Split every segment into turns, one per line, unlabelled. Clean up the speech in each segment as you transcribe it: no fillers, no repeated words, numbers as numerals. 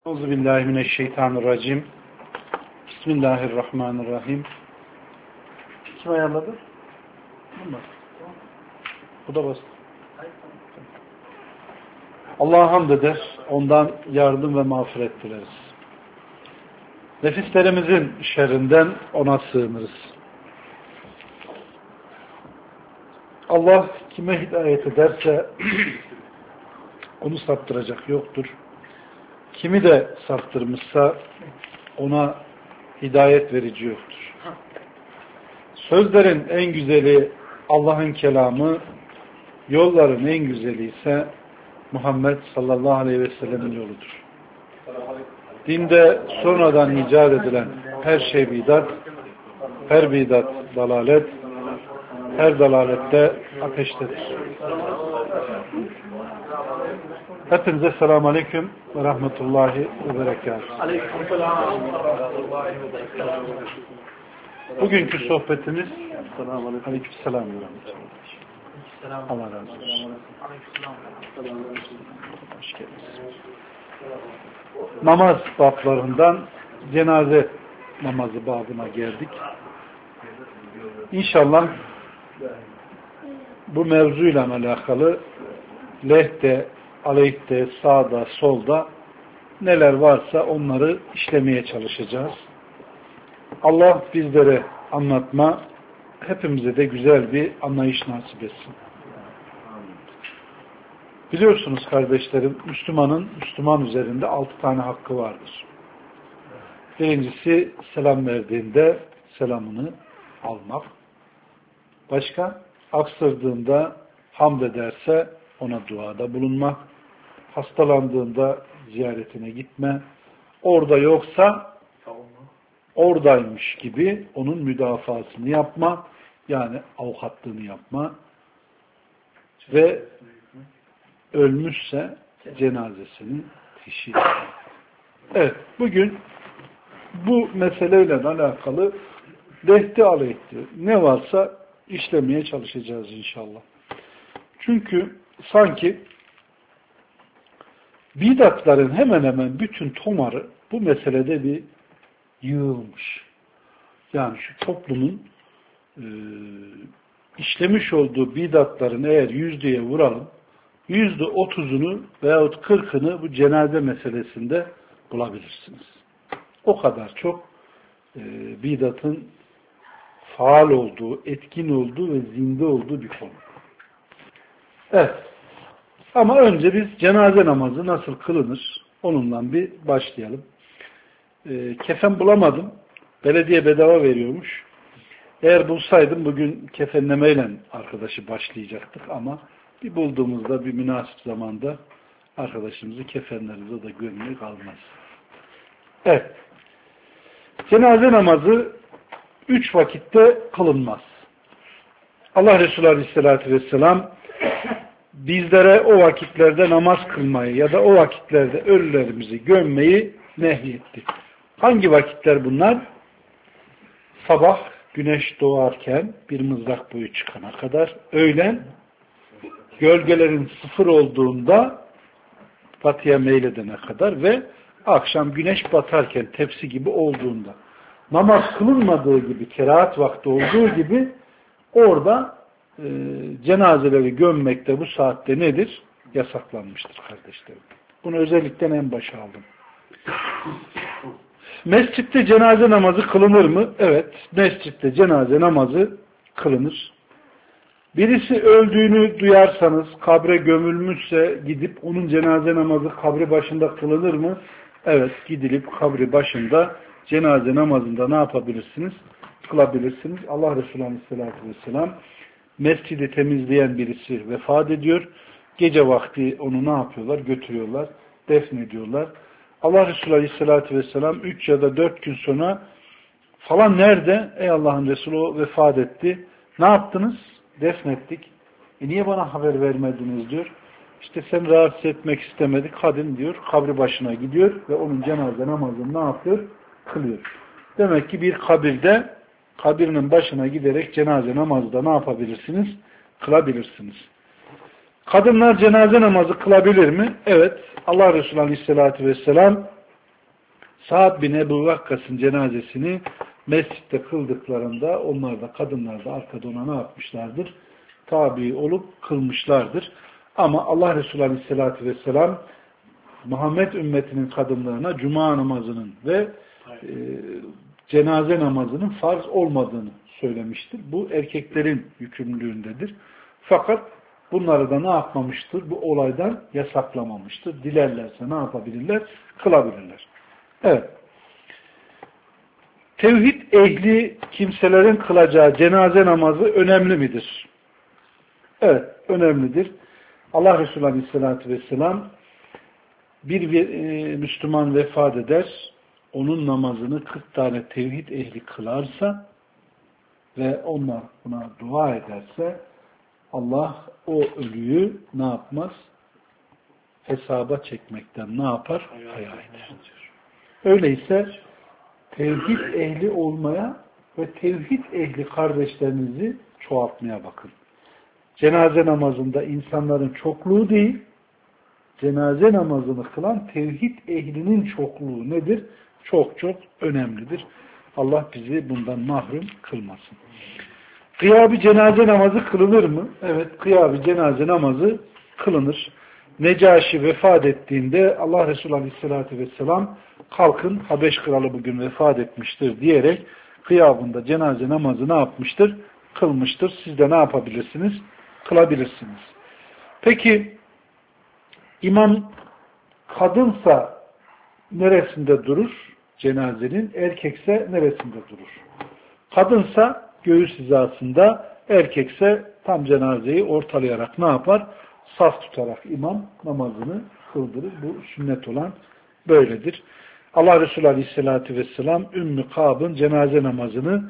Euzubillahimineşşeytanirracim. Bismillahirrahmanirrahim. Kim ayarladı? Bu da basit. Allah'a hamd eder. Ondan yardım ve mağfiret dileriz. Nefislerimizin şerrinden ona sığınırız. Allah kime hidayet ederse onu saptıracak yoktur. Kimi de saptırmışsa ona hidayet verici yoktur. Sözlerin en güzeli Allah'ın kelamı, yolların en güzeli ise Muhammed sallallahu aleyhi ve sellemin yoludur. Dinde sonradan icat edilen her şey bidat, her bidat dalalet, her dalalette ateştedir. Hepinize selamun aleyküm ve rahmetullahi ve berekatuhu. Bugünkü sohbetimiz aleyküm selam ve rahmetullah. Allah razı olsun. Hoş geldiniz. Namaz bablarından cenaze namazı babına geldik. İnşallah bu mevzuyla alakalı lehte, aleyhte, sağda, solda neler varsa onları işlemeye çalışacağız. Allah bizlere anlatma, hepimize de güzel bir anlayış nasip etsin. Biliyorsunuz kardeşlerim, Müslüman üzerinde 6 tane hakkı vardır. Birincisi selam verdiğinde selamını almak. Başka? Aksırdığında hamd ederse ona duada bulunmak. Hastalandığında ziyaretine gitme. Orada yoksa oradaymış gibi onun müdafasını yapma. Yani avukatlığını yapma. Ve ölmüşse cenazesini teşhir etme. Evet, bugün bu meseleyle alakalı lehti aleyhti ne varsa işlemeye çalışacağız inşallah. Çünkü sanki bidatların hemen hemen bütün tomarı bu meselede bir yığılmış. Yani şu toplumun işlemiş olduğu bidatların eğer yüzdeye vuralım, %30'unu veyahut 40'ını bu cenaze meselesinde bulabilirsiniz. O kadar çok bidatın faal olduğu, etkin olduğu ve zinde olduğu bir konu. Evet. Ama önce biz cenaze namazı nasıl kılınır? Onunla bir başlayalım. Kefen bulamadım. Belediye bedava veriyormuş. Eğer bulsaydım bugün kefenlemeyle arkadaşı başlayacaktık ama bir bulduğumuzda bir münasip zamanda arkadaşımızı kefenlerimize de görmeye kalmaz. Evet. Cenaze namazı 3 vakitte kılınmaz. Allah Resulü Aleyhisselatü Vesselam bizlere o vakitlerde namaz kılmayı ya da o vakitlerde ölülerimizi gömmeyi nehyetti. Hangi vakitler bunlar? Sabah güneş doğarken bir mızrak boyu çıkana kadar, öğlen gölgelerin sıfır olduğunda batıya meyledene kadar ve akşam güneş batarken tepsi gibi olduğunda. Namaz kılınmadığı gibi, kerahat vakti olduğu gibi orada cenazeleri gömmekte bu saatte nedir? Yasaklanmıştır kardeşlerim. Bunu özellikle en başa aldım. Mescitte cenaze namazı kılınır mı? Evet. Mescitte cenaze namazı kılınır. Birisi öldüğünü duyarsanız, kabre gömülmüşse gidip onun cenaze namazı kabri başında kılınır mı? Evet. Gidilip kabri başında cenaze namazında ne yapabilirsiniz? Kılabilirsiniz. Allah Resulü Aleyhisselatü Vesselam mescidi temizleyen birisi vefat ediyor. Gece vakti onu ne yapıyorlar? Götürüyorlar. Defnediyorlar. Allah Resulü Aleyhisselatü Vesselam 3 ya da 4 gün sonra falan nerede? Ey Allah'ın Resulü o vefat etti. Ne yaptınız? Defnettik. Niye bana haber vermediniz diyor. İşte sen rahatsız etmek istemedik. Kadın diyor kabri başına gidiyor ve onun cenaze namazını ne yapıyor? Kılıyor. Demek ki bir kabirde kabirinin başına giderek cenaze namazı da ne yapabilirsiniz? Kılabilirsiniz. Kadınlar cenaze namazı kılabilir mi? Evet. Allah Resulü Aleyhisselatü Vesselam Sa'd bin Ebu Vakkas'ın cenazesini mescitte kıldıklarında onlar da, kadınlar da arkada ona ne yapmışlardır? Tabi olup kılmışlardır. Ama Allah Resulü Aleyhisselatü Vesselam Muhammed ümmetinin kadınlarına cuma namazının ve cenaze namazının farz olmadığını söylemiştir. Bu erkeklerin yükümlülüğündedir. Fakat bunları da ne yapmamıştır? Bu olaydan yasaklamamıştır. Dilerlerse ne yapabilirler? Kılabilirler. Evet. Tevhid ehli kimselerin kılacağı cenaze namazı önemli midir? Evet, önemlidir. Allah Resulü Aleyhisselatü Vesselam bir Müslüman vefat eder, onun namazını 40 tane tevhid ehli kılarsa ve onlar buna dua ederse Allah o ölüyü ne yapmaz? Hesaba çekmekten ne yapar? Hayal eder diyor. Öyleyse tevhid ehli olmaya ve tevhid ehli kardeşlerinizi çoğaltmaya bakın. Cenaze namazında insanların çokluğu değil, cenaze namazını kılan tevhid ehlinin çokluğu nedir? Çok çok önemlidir. Allah bizi bundan mahrum kılmasın. Kıyab-ı cenaze namazı kılınır mı? Evet, kıyab-ı cenaze namazı kılınır. Necaşi vefat ettiğinde Allah Resulü Aleyhisselatü Vesselam kalkın Habeş kralı bugün vefat etmiştir diyerek kıyabında cenaze namazı ne yapmıştır? Kılmıştır. Siz de ne yapabilirsiniz? Kılabilirsiniz. Peki imam kadınsa neresinde durur? Cenazenin. Erkekse neresinde durur? Kadınsa göğüs hizasında, erkekse tam cenazeyi ortalayarak ne yapar? Saf tutarak imam namazını kıldırır. Bu sünnet olan böyledir. Allah Resulü Aleyhisselatü Vesselam Ümmü Kab'ın cenaze namazını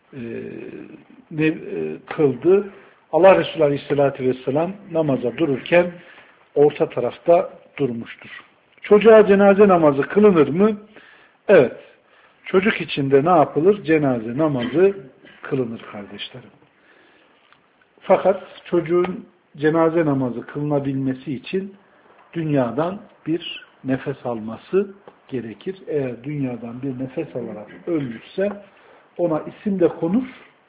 kıldı. Allah Resulü Aleyhisselatü Vesselam namaza dururken orta tarafta durmuştur. Çocuğa cenaze namazı kılınır mı? Evet. Çocuk içinde ne yapılır? Cenaze namazı kılınır kardeşlerim. Fakat çocuğun cenaze namazı kılınabilmesi için dünyadan bir nefes alması gerekir. Eğer dünyadan bir nefes alarak ölmüşse ona isim de konur,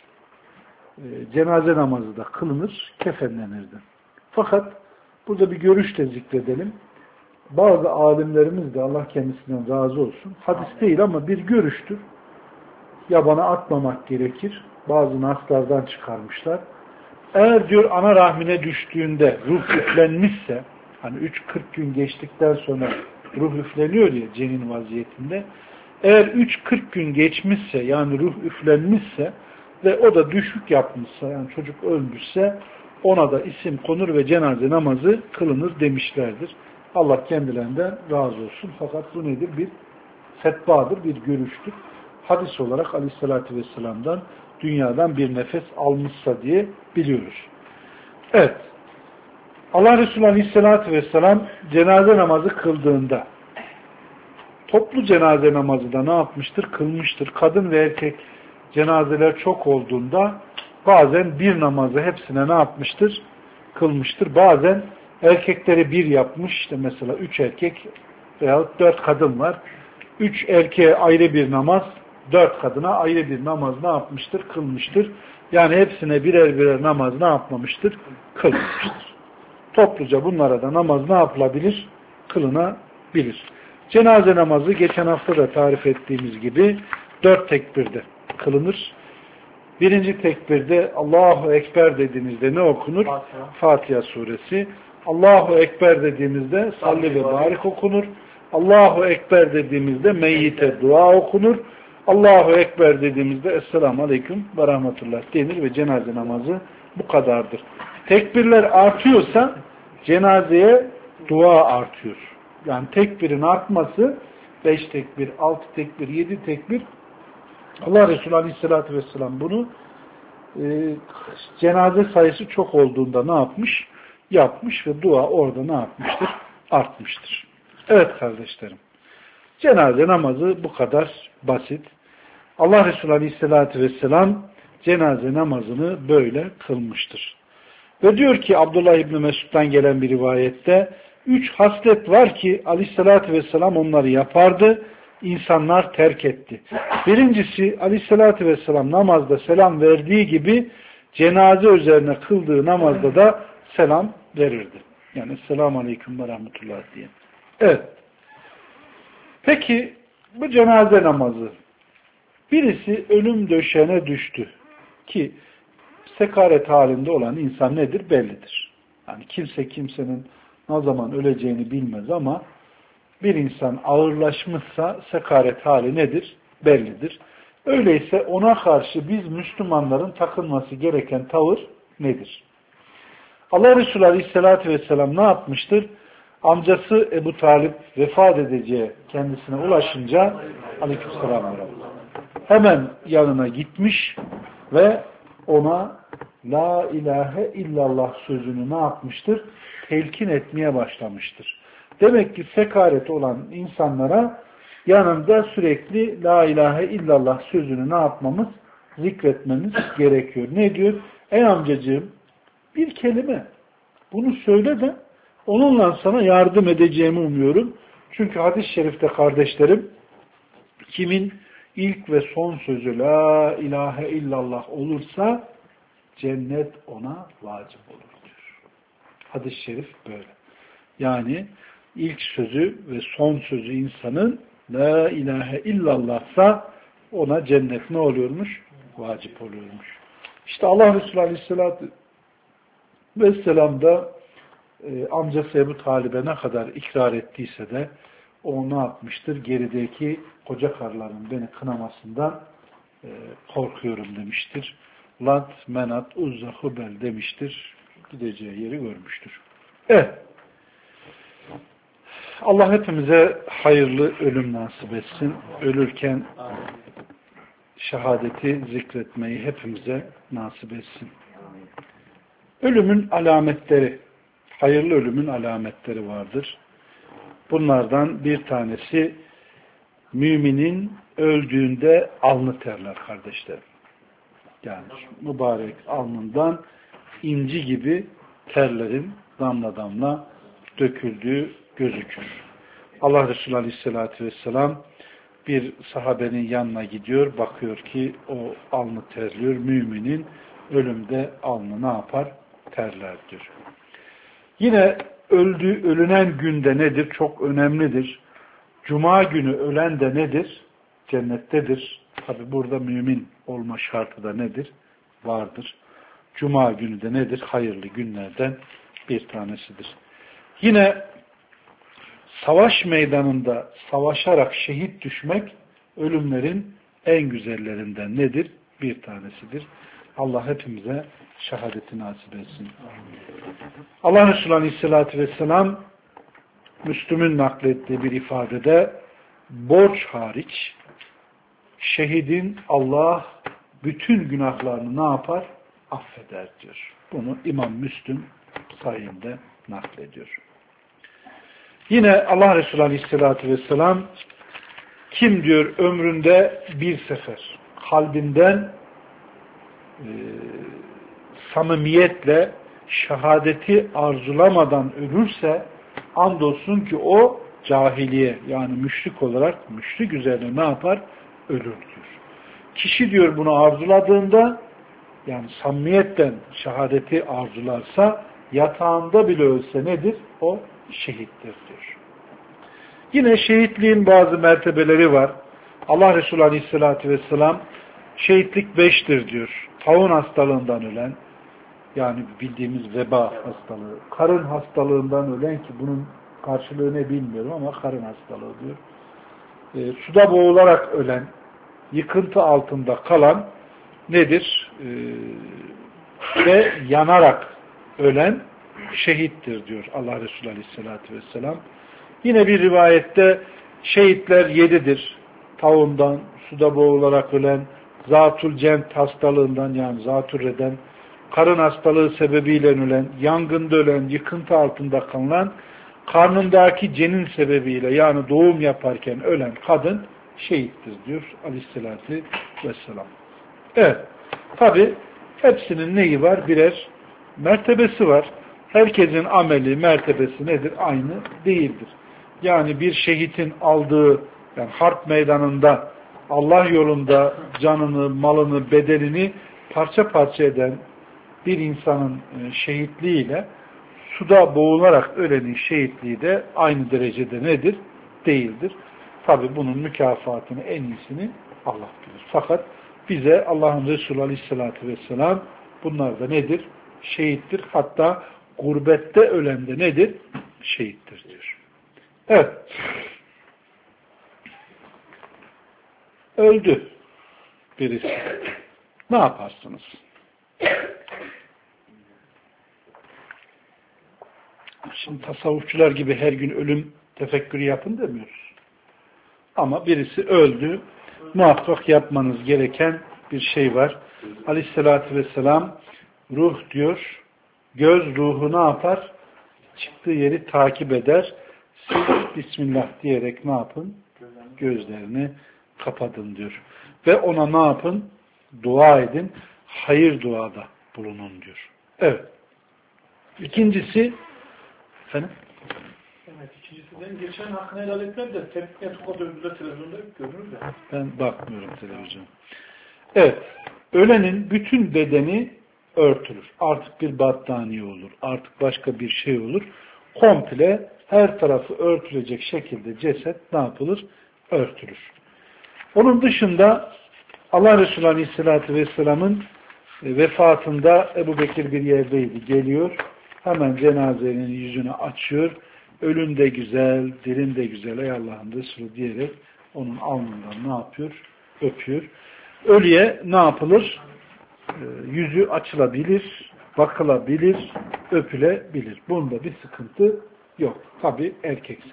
cenaze namazı da kılınır, kefenlenirdi. Fakat burada bir görüş de zikredelim. Bazı alimlerimiz de Allah kendisinden razı olsun. Hadis değil ama bir görüştür. Yabana atmamak gerekir. Bazı naslardan çıkarmışlar. Eğer diyor ana rahmine düştüğünde ruh üflenmişse, hani 3-40 gün geçtikten sonra ruh üfleniyor ya cenin vaziyetinde. Eğer 3-40 gün geçmişse yani ruh üflenmişse ve o da düşük yapmışsa yani çocuk ölmüşse ona da isim konur ve cenaze namazı kılınır demişlerdir. Allah kendilerinden razı olsun. Fakat bu nedir? Bir fetvadır, bir görüştür. Hadis olarak Aleyhisselatü Vesselam'dan dünyadan bir nefes almışsa diye biliyoruz. Evet. Allah Resulü Aleyhisselatü Vesselam cenaze namazı kıldığında toplu cenaze namazı da ne yapmıştır? Kılmıştır. Kadın ve erkek cenazeler çok olduğunda bazen bir namazı hepsine ne yapmıştır? Kılmıştır. Bazen erkekleri bir yapmış. İşte mesela 3 erkek veyahut 4 kadın var. 3 erkeğe ayrı bir namaz, 4 kadına ayrı bir namaz ne yapmıştır? Kılmıştır. Yani hepsine birer birer namaz ne yapmamıştır? Kılmıştır. Topluca bunlara da namaz ne yapılabilir? Kılınabilir. Cenaze namazı geçen hafta da tarif ettiğimiz gibi 4 tekbirde kılınır. Birinci tekbirde Allahu Ekber dediğimizde ne okunur? Fatiha suresi. Allahu Ekber dediğimizde salli ve barik okunur. Allahu Ekber dediğimizde meyyite dua okunur. Allahu Ekber dediğimizde Esselamu Aleyküm ve Rahmetullah denir ve cenaze namazı bu kadardır. Tekbirler artıyorsa cenazeye dua artıyor. Yani tekbirin artması 5 tekbir, 6 tekbir, 7 tekbir Allah Resulü Aleyhisselatü Vesselam bunu cenaze sayısı çok olduğunda ne yapmış? Yapmış ve dua orada ne yapmıştır? Artmıştır. Evet kardeşlerim. Cenaze namazı bu kadar basit. Allah Resulü Aleyhisselatü Vesselam cenaze namazını böyle kılmıştır. Ve diyor ki Abdullah İbni Mesud'dan gelen bir rivayette 3 haslet var ki Aleyhisselatü Vesselam onları yapardı. insanlar terk etti. Birincisi Aleyhisselatü Vesselam namazda selam verdiği gibi cenaze üzerine kıldığı namazda da selam verirdi. Yani Esselamu Aleyküm ve Rahmetullah diye. Evet. Peki bu cenaze namazı, birisi ölüm döşeğine düştü ki sekaret halinde olan insan nedir? Bellidir. Yani kimse kimsenin ne zaman öleceğini bilmez ama bir insan ağırlaşmışsa sekaret hali nedir? Bellidir. Öyleyse ona karşı biz Müslümanların takılması gereken tavır nedir? Allah Resulü Aleyhisselatü Vesselam ne yapmıştır? Amcası Ebu Talip vefat edeceği kendisine ulaşınca Aleykümselam hemen yanına gitmiş ve ona La ilahe illallah sözünü ne yapmıştır? Telkin etmeye başlamıştır. Demek ki sekareti olan insanlara yanında sürekli La ilahe illallah sözünü ne yapmamız? Zikretmemiz gerekiyor. Ne diyor? Ey amcacığım bir kelime bunu söyle de onunla sana yardım edeceğimi umuyorum. Çünkü hadis-i şerifte kardeşlerim kimin ilk ve son sözü La ilahe illallah olursa cennet ona vacip olur diyor. Hadis-i şerif böyle. Yani ilk sözü ve son sözü insanın La ilahe illallahsa ona cennet ne oluyormuş? Vacip oluyormuş. İşte Allah Resulü Aleyhisselatü Vesselam da amcası Ebu Talib'e ne kadar ikrar ettiyse de o ne yapmıştır? Gerideki koca karıların beni kınamasından korkuyorum demiştir. Lat, Menat, Uzza, Hubel demiştir. Gideceği yeri görmüştür. Evet. Allah hepimize hayırlı ölüm nasip etsin. Ölürken şehadeti zikretmeyi hepimize nasip etsin. Ölümün alametleri, hayırlı ölümün alametleri vardır. Bunlardan bir tanesi müminin öldüğünde alnı terler kardeşlerim. Yani mübarek alnından inci gibi terlerin damla damla döküldüğü gözükür. Allah Resulü Aleyhisselatü Vesselam bir sahabenin yanına gidiyor, bakıyor ki o alnı terliyor. Müminin ölümde alnı ne yapar? Terler diyor. Yine ölünen günde nedir? Çok önemlidir. Cuma günü ölen de nedir? Cennettedir. Tabi burada mümin olma şartı da nedir? Vardır. Cuma günü de nedir? Hayırlı günlerden bir tanesidir. Yine savaş meydanında savaşarak şehit düşmek ölümlerin en güzellerinden nedir? Bir tanesidir. Allah hepimize şehadeti nasip etsin. Allah Resulü Aleyhisselatü Vesselam Müslüm'ün naklettiği bir ifadede borç hariç şehidin Allah bütün günahlarını ne yapar? Affeder diyor. Bunu İmam Müslüm sayında naklediyor. Yine Allah Resulü Aleyhisselatü Vesselam kim diyor ömründe bir sefer kalbinden samimiyetle şehadeti arzulamadan ölürse andolsun ki o cahiliye yani müşrik olarak müşrik üzerine ne yapar? Ölür diyor. Kişi diyor bunu arzuladığında yani samimiyetten şehadeti arzularsa yatağında bile ölse nedir? O şehittir diyor. Yine şehitliğin bazı mertebeleri var. Allah Resulü Aleyhisselatü Vesselam şehitlik 5'tir diyor. Taun hastalığından ölen yani bildiğimiz veba hastalığı, karın hastalığından ölen ki bunun karşılığı ne bilmiyorum ama karın hastalığı diyor. Suda boğularak ölen, yıkıntı altında kalan nedir? Ve yanarak ölen şehittir diyor Allah Resulü Aleyhisselatü Vesselam. Yine bir rivayette şehitler 7'dir. Taundan, suda boğularak ölen, zatül cent hastalığından yani zatürreden, karın hastalığı sebebiyle ölen, yangında ölen, yıkıntı altında kalan, karnındaki cenin sebebiyle yani doğum yaparken ölen kadın şehittir diyor Aleyhisselatü Vesselam. Evet. Tabi hepsinin neyi var? Birer mertebesi var. Herkesin ameli, mertebesi nedir? Aynı değildir. Yani bir şehitin aldığı Yani harp meydanında Allah yolunda canını, malını, bedenini parça parça eden bir insanın şehitliğiyle suda boğularak ölenin şehitliği de aynı derecede nedir? Değildir. Tabi bunun mükafatını en iyisini Allah bilir. Fakat bize Allah'ın Resulü Aleyhisselatü Vesselam bunlar da nedir? Şehittir. Hatta gurbette ölen de nedir? Şehittir diyor. Evet. Öldü birisi. Ne yaparsınız? Şimdi tasavvufçular gibi her gün ölüm tefekkürü yapın demiyoruz. Ama birisi öldü. Muhakkak yapmanız gereken bir şey var. Aleyhissalatü vesselam ruh diyor. Göz ruhu ne yapar? Çıktığı yeri takip eder. Siz Bismillah diyerek ne yapın? Gözlerini kapatın diyor. Ve ona ne yapın? Dua edin. Hayır duada bulunun diyor. Evet. İkincisi efendim?
Evet, ikincisinden geçen hakkını helal etmem de tepkiye tokat öldüğünde televizyonda görünür de.
Ben bakmıyorum televizyona. Evet. Ölenin bütün bedeni örtülür. Artık bir battaniye olur. Artık başka bir şey olur. Komple her tarafı örtülecek şekilde ceset ne yapılır? Örtülür. Onun dışında Allah Resulü Aleyhisselatü Vesselam'ın vefatında Ebu Bekir bir yerdeydi. Geliyor. Hemen cenazenin yüzünü açıyor. Ölün de güzel, dirin de güzel ey Allah'ın Resulü diyerek onun alnından ne yapıyor? Öpüyor. Ölüye ne yapılır? Yüzü açılabilir, bakılabilir, öpülebilir. Bunda bir sıkıntı yok. Tabi erkekse.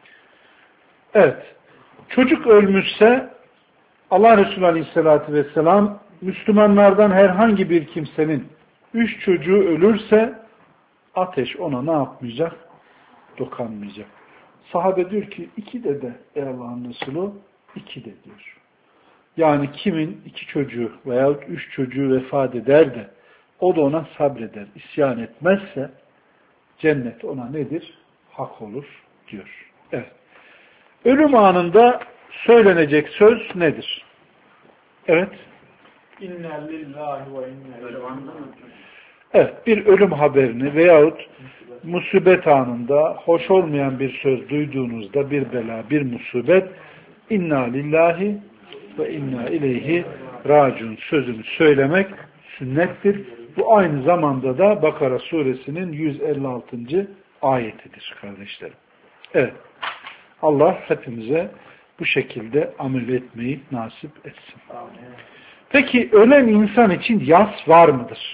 Evet. Çocuk ölmüşse Allah Resulü Aleyhisselatü Vesselam Müslümanlardan herhangi bir kimsenin 3 çocuğu ölürse ateş ona ne yapmayacak? Dokanmayacak. Sahabe diyor ki 2 de ey Allah'ın Resulü 2 de diyor. Yani kimin 2 çocuğu veyahut 3 çocuğu vefat eder de o da ona sabreder, isyan etmezse cennet ona nedir? Hak olur diyor. Evet. Ölüm anında söylenecek söz nedir? Evet.
İnna lillahi ve inna ileyhi.
Evet. Bir ölüm haberini veyahut musibet anında hoş olmayan bir söz duyduğunuzda bir bela, bir musibet inna lillahi ve inna ileyhi raciun sözünü söylemek sünnettir. Bu aynı zamanda da Bakara suresinin 156. ayetidir kardeşlerim. Evet. Allah hepimize bu şekilde amel etmeyi nasip etsin. Peki ölen insan için yas var mıdır?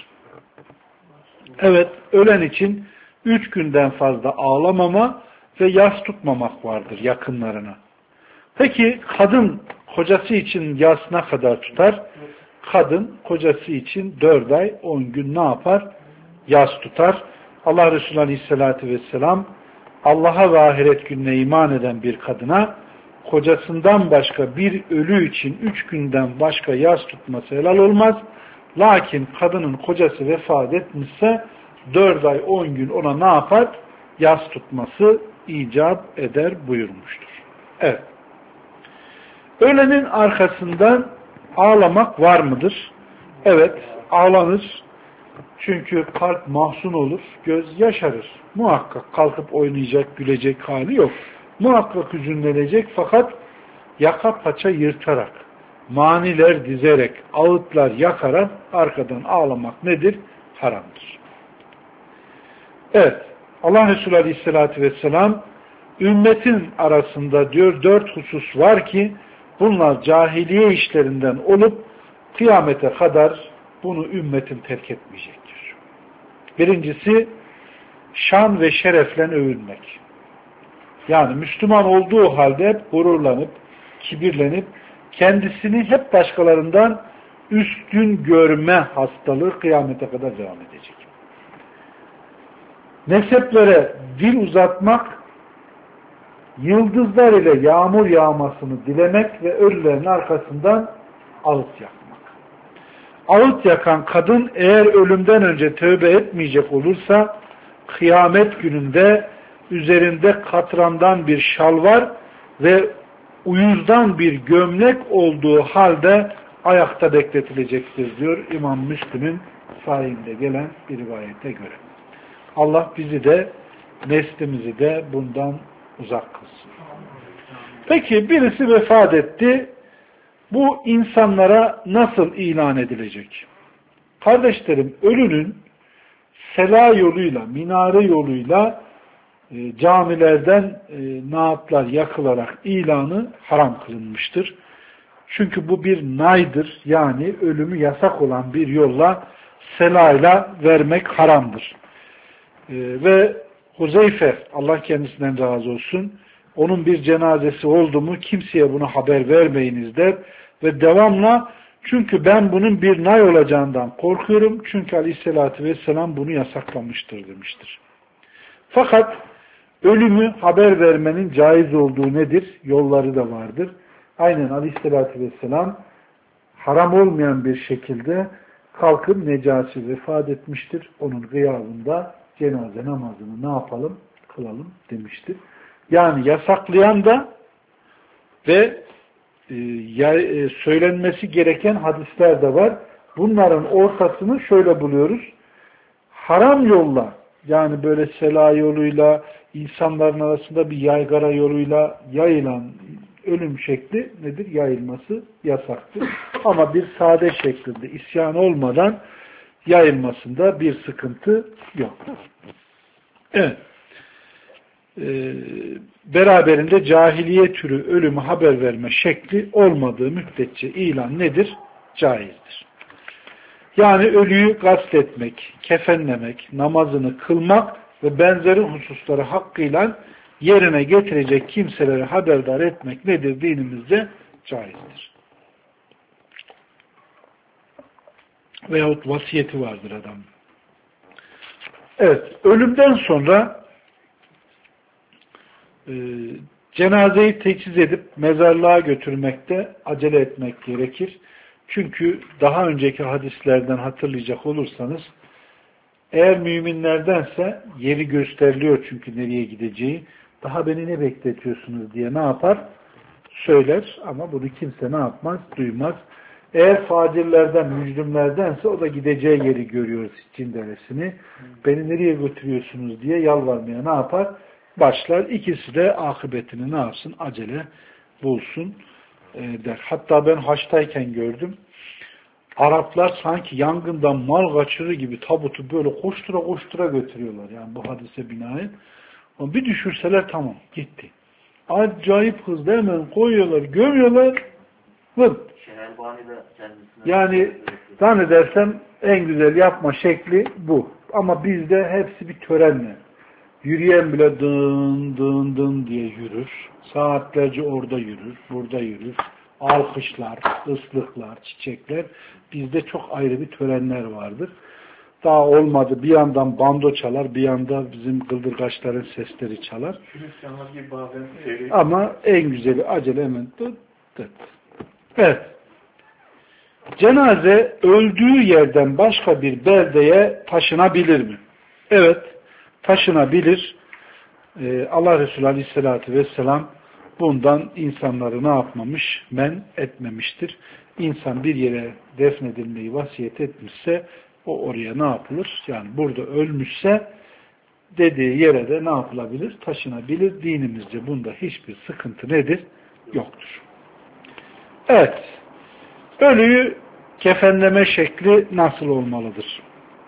Evet, ölen için 3 günden fazla ağlamama ve yas tutmamak vardır yakınlarına. Peki kadın kocası için yas ne kadar tutar? Kadın kocası için 4 ay 10 gün ne yapar? Yas tutar. Allah Resulü Aleyhisselatü Vesselam Allah'a ve ahiret gününe iman eden bir kadına kocasından başka bir ölü için 3 günden başka yas tutması helal olmaz. Lakin kadının kocası vefat etmişse 4 ay 10 gün ona ne yapar? Yas tutması icap eder buyurmuştur. Evet. Ölenin arkasından ağlamak var mıdır? Evet, ağlanır. Çünkü kalp mahzun olur, göz yaşarır. Muhakkak kalkıp oynayacak, gülecek hali yok. Muhakkak hüzünlenecek fakat yaka paça yırtarak, maniler dizerek, ağıtlar yakarak arkadan ağlamak nedir? Haramdır. Evet, Allah Resulü Aleyhisselatü Vesselam ümmetin arasında diyor 4 husus var ki bunlar cahiliye işlerinden olup kıyamete kadar bunu ümmetin terk etmeyecektir. Birincisi şan ve şerefle övünmek. Yani Müslüman olduğu halde hep gururlanıp, kibirlenip kendisini hep başkalarından üstün görme hastalığı kıyamete kadar devam edecek. Neseplere dil uzatmak, yıldızlar ile yağmur yağmasını dilemek ve ölülerin arkasından ağıt yakmak. Ağıt yakan kadın eğer ölümden önce tövbe etmeyecek olursa kıyamet gününde üzerinde katrandan bir şal var ve uyuzdan bir gömlek olduğu halde ayakta bekletilecektir diyor İmam Müslim'in sahihinde gelen bir rivayete göre. Allah bizi de neslimizi de bundan uzak kılsın. Peki birisi vefat etti. Bu insanlara nasıl ilan edilecek? Kardeşlerim, ölünün sela yoluyla, minare yoluyla camilerden naatlar yakılarak ilanı haram kılınmıştır. Çünkü bu bir naydır. Yani ölümü yasak olan bir yolla selayla vermek haramdır. Ve Huzeyfe, Allah kendisinden razı olsun, onun bir cenazesi oldu mu kimseye bunu haber vermeyiniz der ve devamla, çünkü ben bunun bir nay olacağından korkuyorum, çünkü Aleyhisselatü Vesselam bunu yasaklamıştır demiştir. Fakat ölümü haber vermenin caiz olduğu nedir? Yolları da vardır. Aynen Aleyhisselatü Vesselam haram olmayan bir şekilde kalkıp Necaşi vefat etmiştir. Onun gıyabında cenaze namazını ne yapalım? Kılalım demiştir. Yani yasaklayan da ve söylenmesi gereken hadisler de var. Bunların ortasını şöyle buluyoruz. Haram yolla, yani böyle sela yoluyla, insanların arasında bir yaygara yoluyla yayılan ölüm şekli nedir? Yayılması yasaktır. Ama bir sade şeklinde isyan olmadan yayılmasında bir sıkıntı yok. Evet. Beraberinde cahiliye türü ölümü haber verme şekli olmadığı müddetçe ilan nedir? Caizdir. Yani ölüyü gasletmek, kefenlemek, namazını kılmak ve benzeri hususları hakkıyla yerine getirecek kimseleri haberdar etmek nedir? Dinimizde caizdir. Veyahut vasiyeti vardır adam. Evet, ölümden sonra cenazeyi teçhiz edip mezarlığa götürmekte acele etmek gerekir. Çünkü daha önceki hadislerden hatırlayacak olursanız, eğer müminlerdense yeri gösteriliyor çünkü nereye gideceği. Daha beni ne bekletiyorsunuz diye ne yapar? Söyler ama bunu kimse ne yapmaz? Duymaz. Eğer facirlerden, mücrimlerdense o da gideceği yeri görüyor, Siccin Deresi'ni. Beni nereye götürüyorsunuz diye yalvarmaya ne yapar? Başlar. İkisi de akıbetini ne yapsın? Acele bulsun der. Hatta ben haçtayken gördüm. Araplar sanki yangından mal kaçırır gibi tabutu böyle koştura koştura götürüyorlar. Yani bu hadise binaen. Ama bir düşürseler tamam, gitti. Acayip hızlı hemen koyuyorlar, gömüyorlar. Vın. Yani zannedersem en güzel yapma şekli bu. Ama bizde hepsi bir törenle. Yürüyen bile dın dın dın diye yürür. Saatlerce orada yürür, burada yürür. Alkışlar, ıslıklar, çiçekler. Bizde çok ayrı bir törenler vardır. Daha olmadı. Bir yandan bando çalar, bir yanda bizim gıldırgaçların sesleri çalar. Ama en güzeli acele hemen dıt dıt. Evet. Cenaze öldüğü yerden başka bir beldeye taşınabilir mi? Evet, taşınabilir. Allah Resulü Aleyhisselatü Vesselam bundan insanları ne yapmamış? Men etmemiştir. İnsan bir yere defnedilmeyi vasiyet etmişse o oraya ne yapılır? Yani burada ölmüşse dediği yere de ne yapılabilir? Taşınabilir. Dinimizce bunda hiçbir sıkıntı nedir? Yoktur. Evet. Ölüyü kefenleme şekli nasıl olmalıdır?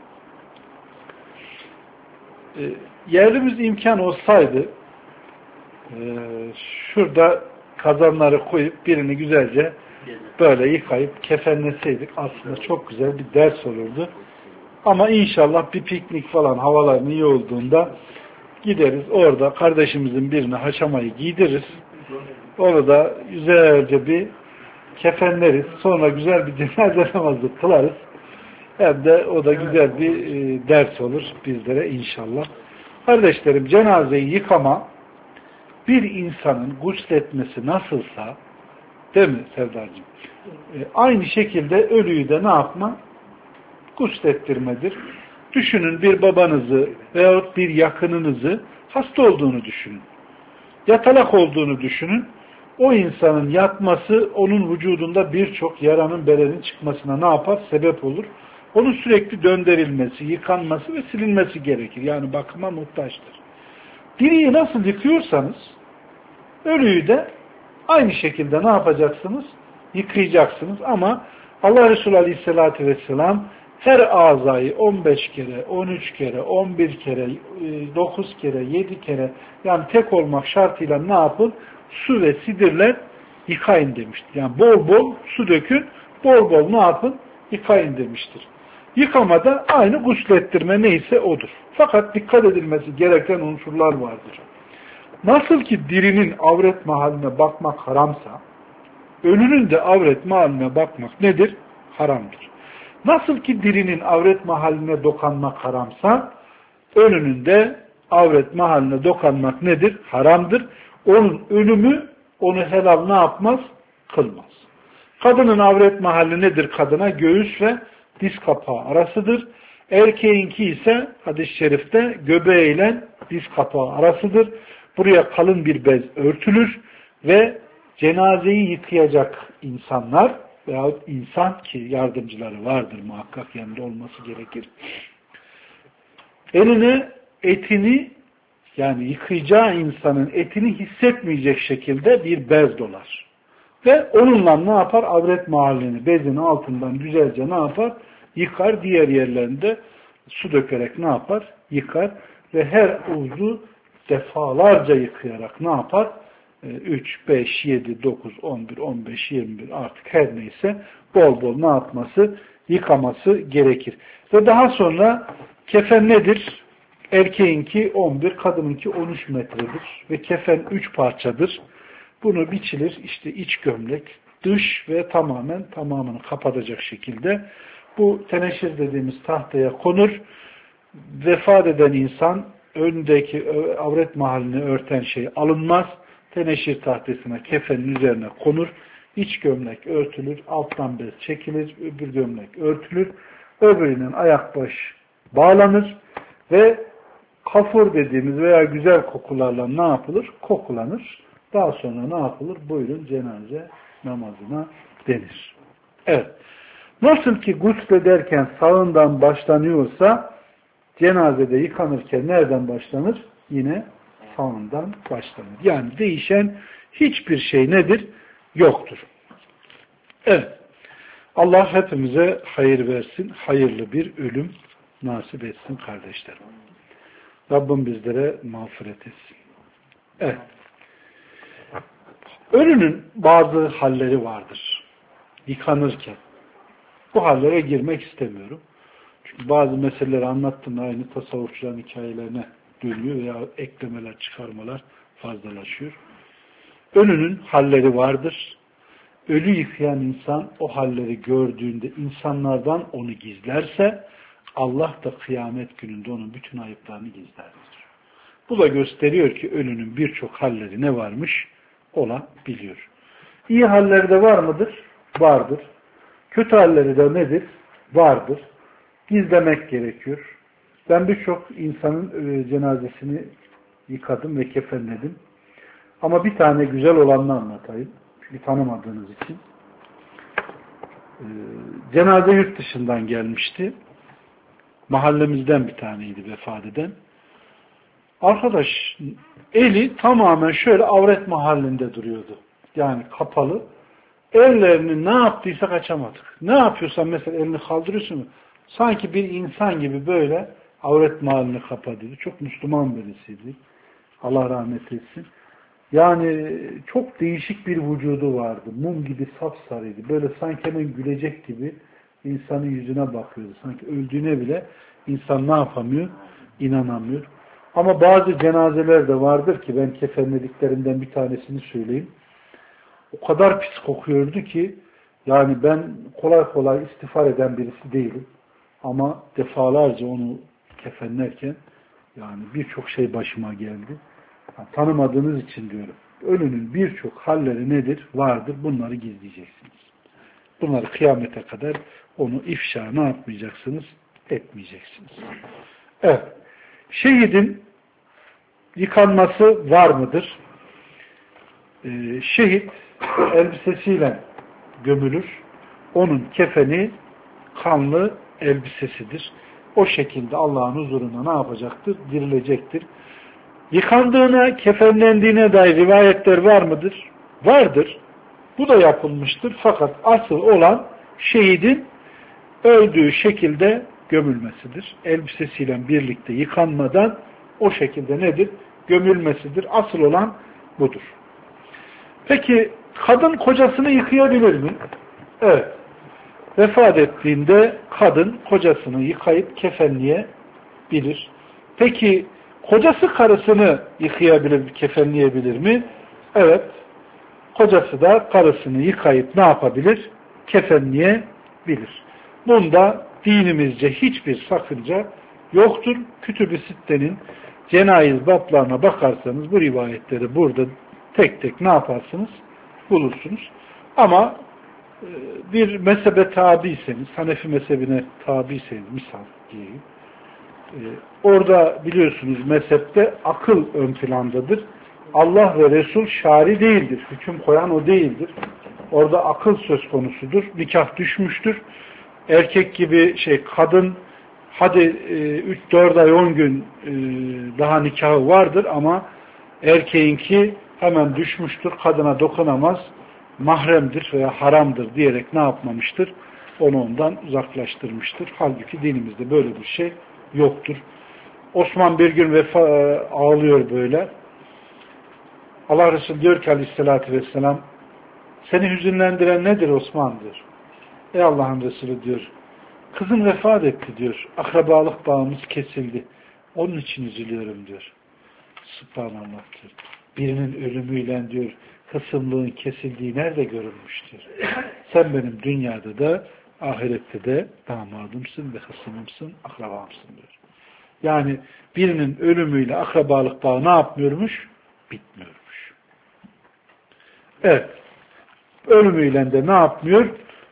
Yerimiz imkan olsaydı şurada kazanları koyup birini güzelce böyle yıkayıp kefenleseydik aslında çok güzel bir ders olurdu. Ama inşallah bir piknik falan havaların iyi olduğunda gideriz orada kardeşimizin birine haşamayı giydiririz. Orada güzelce bir kefenleriz. Sonra güzel bir cenaze namazı kılarız. Hem de o da güzel bir ders olur bizlere inşallah. Kardeşlerim, cenazeyi yıkama bir insanın gusletmesi nasılsa, değil mi Sevdacığım? Aynı şekilde ölüyü de ne yapma? Guslettirmedir. Düşünün, bir babanızı veyahut bir yakınınızı hasta olduğunu düşünün. Yatalak olduğunu düşünün. o insanın yatması onun vücudunda birçok yaranın berenin çıkmasına ne yapar? Sebep olur. Onun sürekli döndürülmesi, yıkanması ve silinmesi gerekir. Yani bakıma muhtaçtır. Diriyi nasıl yıkıyorsanız ölüyü de aynı şekilde ne yapacaksınız? Yıkayacaksınız ama Allah Resulü Aleyhisselatü Vesselam her azayı 15 kere, 13 kere, 11 kere, 9 kere, 7 kere yani tek olmak şartıyla ne yapın? Su ve sidirle yıkayın demiştir. Yani bol bol su dökün, bol bol ne yapın? Yıkayın demiştir. Yıkamada aynı guslettirme neyse odur. Fakat dikkat edilmesi gereken unsurlar vardır. Nasıl ki dirinin avret mahaline bakmak haramsa, ölünün de avret mahaline bakmak nedir? Haramdır. Nasıl ki dirinin avret mahaline dokanmak haramsa, ölünün de avret mahaline dokanmak nedir? Haramdır. Onun ölümü onu helal ne yapmaz? Kılmaz. Kadının avret mahalli nedir kadına? Göğüs ve diz kapağı arasıdır. Erkeğinki ise hadis-i şerifte göbeğiyle diz kapağı arasıdır. Buraya kalın bir bez örtülür ve cenazeyi yıkayacak insanlar veyahut insan ki yardımcıları vardır muhakkak yanında olması gerekir. Eline etini yani yıkayacağı insanın etini hissetmeyecek şekilde bir bez dolar. Ve onunla ne yapar? Avret mahallini bezin altından güzelce ne yapar? Yıkar. Diğer yerlerinde su dökerek ne yapar? Yıkar. Ve her uzu defalarca yıkayarak ne yapar? 3, 5, 7, 9, 11, 15, 21 artık her neyse bol bol ne yapması? Yıkaması gerekir. Ve daha sonra kefen nedir? Erkeğinki 11, kadınınki 13 metredir. Ve kefen 3 parçadır. Bunu biçilir. İşte iç gömlek, dış ve tamamını kapatacak şekilde bu teneşir dediğimiz tahtaya konur. Vefat eden insan öndeki avret mahallini örten şey alınmaz. Teneşir tahtasına kefenin üzerine konur. İç gömlek örtülür. Alttan bez çekilir. Öbür gömlek örtülür. Öbürünün ayak baş bağlanır. Ve kafur dediğimiz veya güzel kokularla ne yapılır? Kokulanır. Daha sonra ne yapılır? Buyurun cenaze namazına denir. Evet. Nasıl ki guslederken sağından başlanıyorsa cenazede yıkanırken nereden başlanır? Yine sağından başlanır. Yani değişen hiçbir şey nedir? Yoktur. Evet. Allah hepimize hayır versin. Hayırlı bir ölüm nasip etsin kardeşlerim. Rabbim bizlere mağfiret etsin. Evet. Ölünün bazı halleri vardır. Yıkanırken. Bu hallere girmek istemiyorum. Çünkü bazı meseleleri anlattığımda aynı tasavvufçuların hikayelerine dönüyor veya eklemeler, çıkarmalar fazlalaşıyor. Ölünün halleri vardır. Ölü yıkayan insan o halleri gördüğünde insanlardan onu gizlerse Allah da kıyamet gününde onun bütün ayıplarını gizlerdir. Bu da gösteriyor ki ölünün birçok halleri ne varmış? Olabiliyor. İyi halleri de var mıdır? Vardır. Kötü halleri de nedir? Vardır. Gizlemek gerekiyor. Ben birçok insanın cenazesini yıkadım ve kefenledim. Ama bir tane güzel olanını anlatayım. Çünkü tanımadığınız için. Cenaze yurt dışından gelmişti. Mahallemizden bir taneydi vefat eden. Arkadaş eli tamamen şöyle avret mahallinde duruyordu. Yani kapalı. Ellerini ne yaptıysa kaçamadık. Ne yapıyorsan mesela elini kaldırıyorsun. Sanki bir insan gibi böyle avret mahallini kapatıyordu. Çok Müslüman birisiydi. Allah rahmet etsin. Yani çok değişik bir vücudu vardı. Mum gibi sapsarıydı. Böyle sanki hemen gülecek gibi insanın yüzüne bakıyordu. Sanki öldüğüne bile insan ne yapamıyor? İnanamıyor. Ama bazı cenazeler de vardır ki ben kefenlediklerinden bir tanesini söyleyeyim. O kadar pis kokuyordu ki yani ben kolay kolay istiğfar eden birisi değilim. Ama defalarca onu kefenlerken yani birçok şey başıma geldi. Yani tanımadığınız için diyorum. Ölünün birçok halleri nedir? Vardır. Bunları gizleyeceksiniz. Bunları kıyamete kadar onu ifşa ne yapmayacaksınız? Etmeyeceksiniz. Evet. Şehidin yıkanması var mıdır? şehit elbisesiyle gömülür. Onun kefeni kanlı elbisesidir. O şekilde Allah'ın huzurunda ne yapacaktır? Dirilecektir. Yıkandığına, kefenlendiğine dair rivayetler var mıdır? Vardır. Bu da yapılmıştır. Fakat asıl olan şehidin öldüğü şekilde gömülmesidir. Elbisesiyle birlikte yıkanmadan o şekilde nedir? Gömülmesidir. Asıl olan budur. Peki kadın kocasını yıkayabilir mi? Evet. Vefat ettiğinde kadın kocasını yıkayıp kefenleyebilir. Peki kocası karısını yıkayabilir, kefenleyebilir mi? Evet. Kocası da karısını yıkayıp ne yapabilir? Kefenleyebilir. Bunda dinimizce hiçbir sakınca yoktur. Kütüb-i Sitte'nin cenayiz bablarına bakarsanız bu rivayetleri burada tek tek ne yaparsınız? Bulursunuz. Ama bir mezhebe tabiyseniz, Hanefi mezhebine tabiyseniz misal diyeyim. Orada biliyorsunuz mezhepte akıl ön plandadır. Allah ve Resul şari değildir. Hüküm koyan o değildir. Orada akıl söz konusudur. Nikah düşmüştür. Erkek gibi kadın hadi 3-4 ay 10 gün daha nikahı vardır ama erkeğinki hemen düşmüştür. Kadına dokunamaz. Mahremdir veya haramdır diyerek ne yapmamıştır? Onu ondan uzaklaştırmıştır. Halbuki dinimizde böyle bir şey yoktur. Osman bir gün ağlıyor böyle. Allah Resulü diyor ki aleyhissalatü vesselam, seni hüzünlendiren nedir Osman diyor. Ey Allah'ın Resulü diyor, kızım vefat etti diyor. Akrabalık bağımız kesildi. Onun için üzülüyorum diyor. Subhanallah diyor. Birinin ölümüyle diyor kısımlığın kesildiği nerede görülmüştür? Sen benim dünyada da ahirette de damadımsın ve kısımımsın, akrabamsın diyor. Yani birinin ölümüyle akrabalık bağı ne yapmıyormuş? Bitmiyormuş. Evet. Ölümüyle de ne yapmıyor?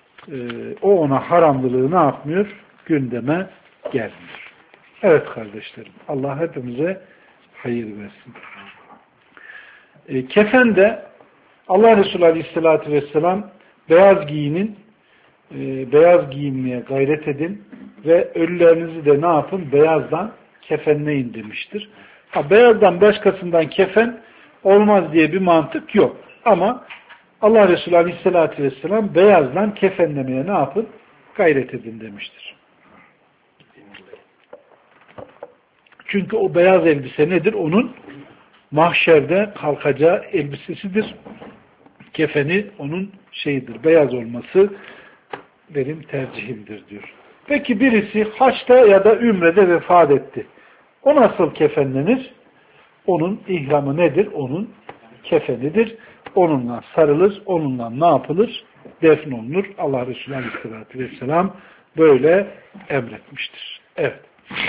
O ona haramlılığı ne yapmıyor? Gündeme gelmiyor. Evet kardeşlerim. Allah hepimize hayır versin. Kefen de Allah Resulü Aleyhisselatü Vesselam beyaz giyinin, beyaz giyinmeye gayret edin ve ölülerinizi de ne yapın? Beyazdan kefenleyin demiştir. Beyazdan başkasından kefen olmaz diye bir mantık yok. Ama Allah Resulü Aleyhisselatü Vesselam beyazdan kefenlemeye ne yapın? Gayret edin demiştir. Çünkü o beyaz elbise nedir? Onun mahşerde kalkacağı elbisesidir. Kefeni onun şeyidir. Beyaz olması benim tercihimdir diyor. Peki birisi haçta ya da ümrede vefat etti. O nasıl kefenlenir? Onun ihramı nedir? Onun kefenidir. Onunla sarılır. Onunla ne yapılır? Defnolunur. Allah Resulü Aleyhisselatü Vesselam böyle emretmiştir. Evet.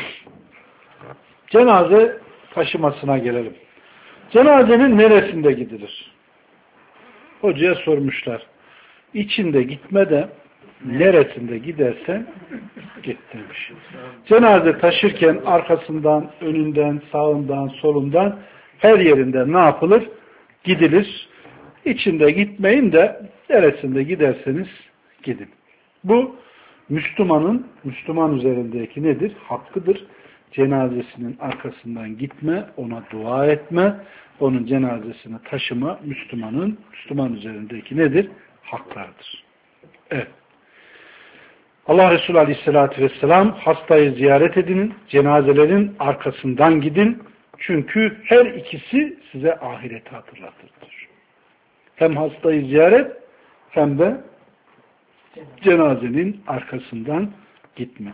Cenaze taşımasına gelelim. Cenazenin neresinde gidilir? Hocaya sormuşlar. İçinde gitme de neresinde gidersen git demiş. Cenaze taşırken arkasından, önünden, sağından, solundan her yerinden ne yapılır? Gidilir. İçinde gitmeyin de neresinde giderseniz gidin. Bu Müslüman üzerindeki nedir? Hakkıdır. Cenazesinin arkasından gitme, ona dua etme, onun cenazesini taşıma Müslüman üzerindeki nedir? Haklardır. Evet. Allah Resulü Aleyhisselatü Vesselam hastayı ziyaret edin, cenazelerin arkasından gidin. Çünkü her ikisi size ahireti hatırlatır. Hem hastayı ziyaret hem de cenazenin arkasından gitme.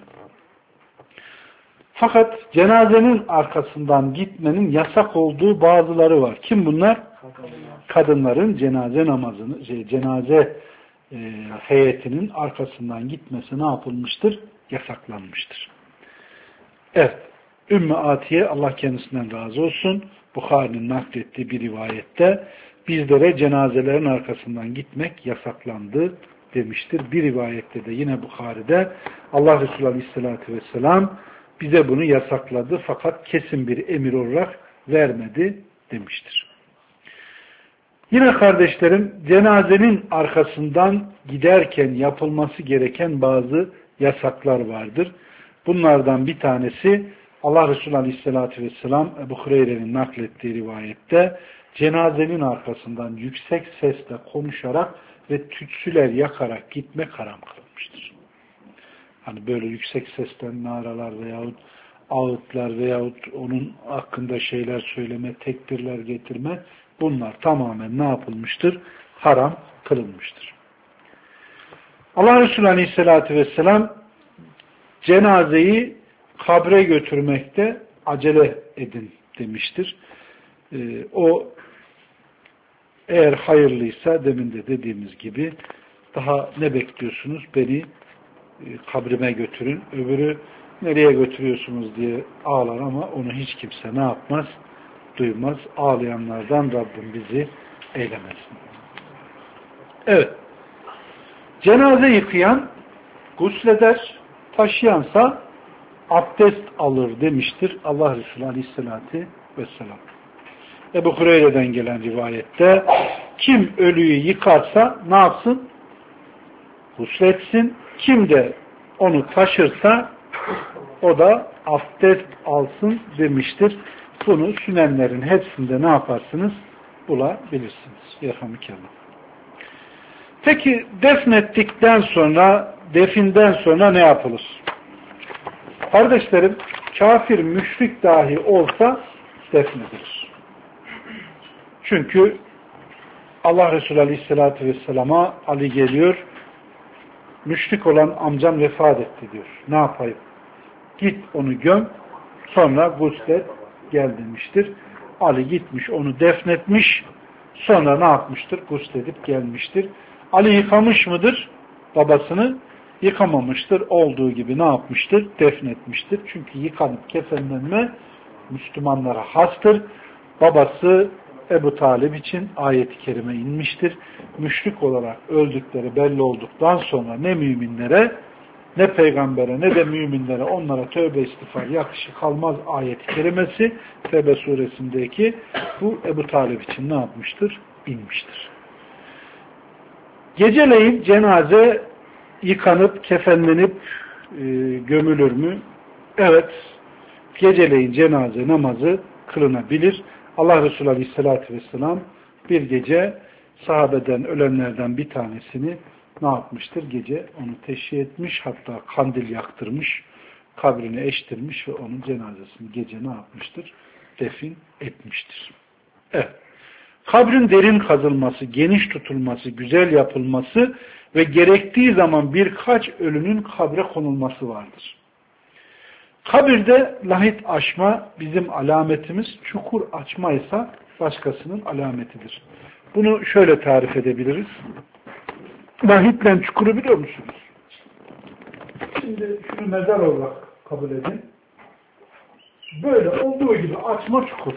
Fakat cenazenin arkasından gitmenin yasak olduğu bazıları var. Kim bunlar? Kadınların cenaze namazını, cenaze heyetinin arkasından gitmesi ne yapılmıştır? Yasaklanmıştır. Evet. Ümmü Atiye, Allah kendisinden razı olsun, Bukhari'nin naklettiği bir rivayette bizlere cenazelerin arkasından gitmek yasaklandı demiştir. Bir rivayette de yine Bukhari'de Allah Resulü Aleyhisselatü Vesselam bize bunu yasakladı fakat kesin bir emir olarak vermedi demiştir. Yine kardeşlerim, cenazenin arkasından giderken yapılması gereken bazı yasaklar vardır. Bunlardan bir tanesi Allah Resulü Aleyhisselatü Vesselam Ebu Hureyre'nin naklettiği rivayette cenazenin arkasından yüksek sesle konuşarak ve tütsüler yakarak gitmek haram kılınmıştır. Hani böyle yüksek sesle naralar veyahut ağıtlar veyahut onun hakkında şeyler söyleme, tekbirler getirme, bunlar tamamen ne yapılmıştır? Haram kılınmıştır. Allah Resulü Aleyhisselatü Vesselam cenazeyi kabre götürmekte acele edin demiştir. O eğer hayırlıysa demin de dediğimiz gibi daha ne bekliyorsunuz? Beni kabrime götürün. Öbürü nereye götürüyorsunuz diye ağlar ama onu hiç kimse ne yapmaz? Duymaz. Ağlayanlardan Rabbim bizi eylemesin. Evet. Cenaze yıkayan gusleder, taşıyansa abdest alır demiştir Allah Resulü Aleyhisselatü Vesselam. Ebu Hureyre'den gelen rivayette kim ölüyü yıkarsa ne yapsın? Gusletsin. Kim de onu taşırsa o da abdest alsın demiştir. Bunu sünenlerin hepsinde ne yaparsınız? Bulabilirsiniz. Yerhamdülillah. Peki defnettikten sonra, definden sonra ne yapılır? Kardeşlerim, kafir, müşrik dahi olsa defnedilir. Çünkü Allah Resulü Aleyhisselatü Vesselam'a Ali geliyor, müşrik olan amcam vefat etti diyor. Ne yapayım? Git onu göm, sonra guslet gel demiştir. Ali gitmiş, onu defnetmiş, sonra ne yapmıştır? Gusledip gelmiştir. Ali yıkamış mıdır? Babasını yıkamamıştır. Olduğu gibi ne yapmıştır? Defnetmiştir. Çünkü yıkanıp kefenlenme Müslümanlara hastır. Babası Ebu Talib için ayet-i kerime inmiştir. Müşrik olarak öldükleri belli olduktan sonra ne müminlere, ne peygambere, ne de müminlere onlara tövbe istiğfar yakışı kalmaz ayet-i kerimesi Tevbe suresindeki bu Ebu Talib için ne yapmıştır? İnmiştir. Geceleyin cenaze yıkanıp, kefenlenip gömülür mü? Evet. Geceleyin cenaze namazı kılınabilir. Allah Resulü Aleyhisselatü Vesselam bir gece sahabeden ölenlerden bir tanesini ne yapmıştır? Gece onu teşhir etmiş, hatta kandil yaktırmış, kabrini eştirmiş ve onun cenazesini gece ne yapmıştır? Defin etmiştir. Evet. Kabrin derin kazılması, geniş tutulması, güzel yapılması ve gerektiği zaman birkaç ölünün kabre konulması vardır. Kabirde lahit açma bizim alametimiz, çukur açma ise başkasının alametidir. Bunu şöyle tarif edebiliriz. Lahitle çukuru biliyor musunuz? Şimdi şunu mezar olarak kabul edin. Böyle olduğu gibi açma çukur.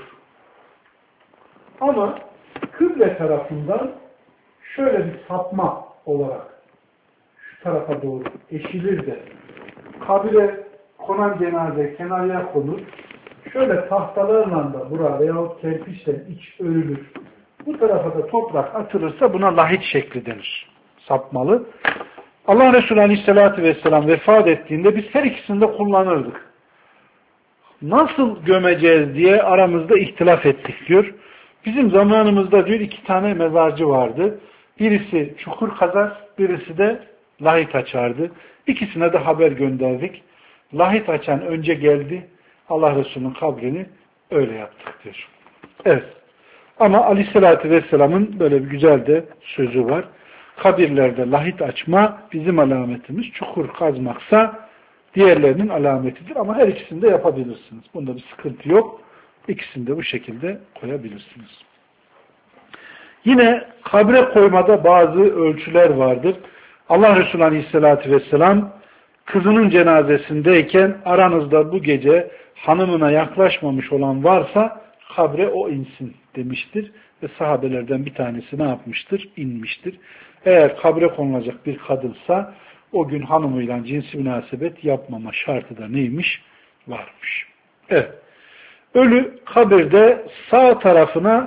Ama kıble tarafından şöyle bir sapma olarak şu tarafa doğru eşilir de kabire konan cenaze kenarıya konur. Şöyle tahtalarla da bura veyahut kerpiçle iç örülür. Bu tarafa da toprak atılırsa buna lahit şekli denir. Sapmalı. Allah Resulü Aleyhisselatü Vesselam vefat ettiğinde biz her ikisini de kullanırdık. Nasıl gömeceğiz diye aramızda ihtilaf ettik diyor. Bizim zamanımızda diyor 2 tane mezarcı vardı. Birisi çukur kazar, birisi de lahit açardı. İkisine de haber gönderdik. Lahit açan önce geldi. Allah Resulü'nün kabrini öyle yaptık diyor. Evet. Ama Aleyhisselatü Vesselam'ın böyle bir güzel de sözü var. Kabirlerde lahit açma bizim alametimiz. Çukur kazmaksa diğerlerinin alametidir. Ama her ikisini de yapabilirsiniz. Bunda bir sıkıntı yok. İkisini de bu şekilde koyabilirsiniz. Yine kabre koymada bazı ölçüler vardır. Allah Resulü Aleyhisselatü Vesselam kızının cenazesindeyken aranızda bu gece hanımına yaklaşmamış olan varsa kabre o insin demiştir. Ve sahabelerden bir tanesi ne yapmıştır? İnmiştir. Eğer kabre konulacak bir kadınsa o gün hanımıyla cinsi münasebet yapmama şartı da neymiş? Varmış. Evet. Ölü kabirde sağ tarafına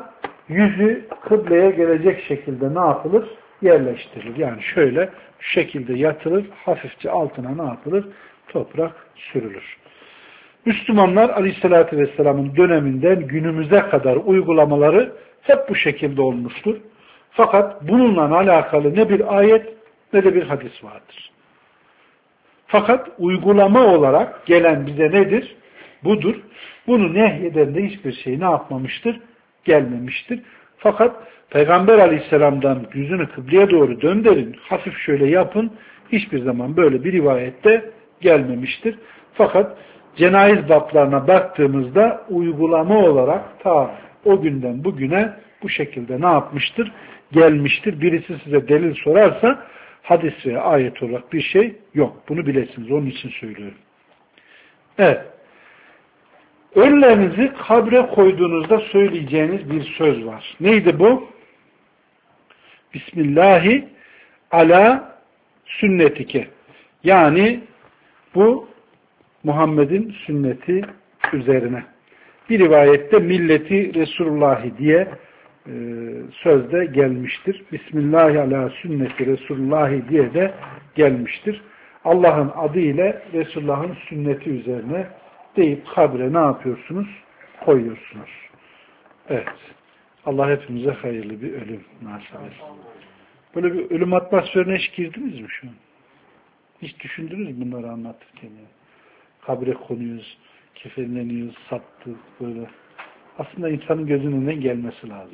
yüzü kıbleye gelecek şekilde ne yapılır? Yerleştirilir. Yani şöyle şu şekilde yatılır, hafifçe altına ne yapılır? Toprak sürülür. Müslümanlar Aleyhisselatü Vesselam'ın döneminden günümüze kadar uygulamaları hep bu şekilde olmuştur. Fakat bununla alakalı ne bir ayet ne de bir hadis vardır. Fakat uygulama olarak gelen bize nedir? Budur. Bunu nehyeden de hiçbir şey ne yapmamıştır? Gelmemiştir. Fakat Peygamber Aleyhisselam'dan yüzünü kıbleye doğru döndürün, hafif şöyle yapın, hiçbir zaman böyle bir rivayette gelmemiştir. Fakat cenayiz bablarına baktığımızda uygulama olarak ta o günden bugüne bu şekilde ne yapmıştır? Gelmiştir. Birisi size delil sorarsa hadis veya ayet olarak bir şey yok. Bunu bilesiniz. Onun için söylüyorum. Evet. Ölülerinizi kabre koyduğunuzda söyleyeceğiniz bir söz var. Neydi bu? Bismillahi ala sünnetike. Yani bu Muhammed'in sünneti üzerine. Bir rivayette milleti Resulullahi diye sözde gelmiştir. Bismillahi ala sünneti Resulullahi diye de gelmiştir. Allah'ın adı ile Resulullah'ın sünneti üzerine deyip kabre ne yapıyorsunuz? Koyuyorsunuz. Evet. Allah hepimize hayırlı bir ölüm nasip etsin. Böyle bir ölüm atmosferine hiç girdiniz mi şu an? Hiç düşündünüz mü bunları anlatırken? Yani? Kabre konuyoruz, kefenleniyoruz, sattık böyle. Aslında insanın gözünün önünden gelmesi lazım.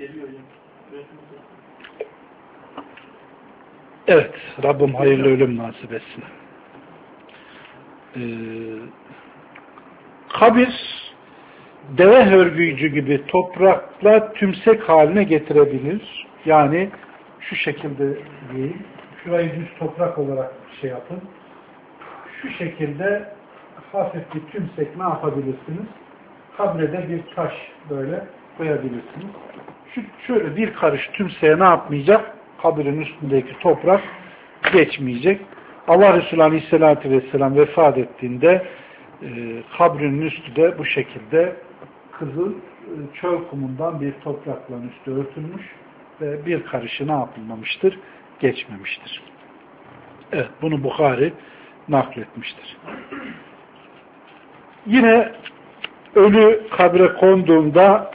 Evet. Rabbim hayırlı ölüm nasip etsin. Kabir deve hörgücü gibi toprakla tümsek haline getirebilir. Yani şu şekilde değil. Şurayı düz toprak olarak şey yapın. Şu şekilde hafif bir tümsek ne yapabilirsiniz? Kabrede bir taş böyle koyabilirsiniz. Şöyle bir karış tümseğe ne yapmayacak? Kabrin üstündeki toprak geçmeyecek. Allah Resulü Aleyhisselatü Vesselam vefat ettiğinde kabrinin üstü de bu şekilde kızıl çöl kumundan bir toprakla üstü örtülmüş ve bir karışı ne yapılmamıştır? Geçmemiştir. Evet, bunu Bukhari nakletmiştir. Yine ölü kabre konduğunda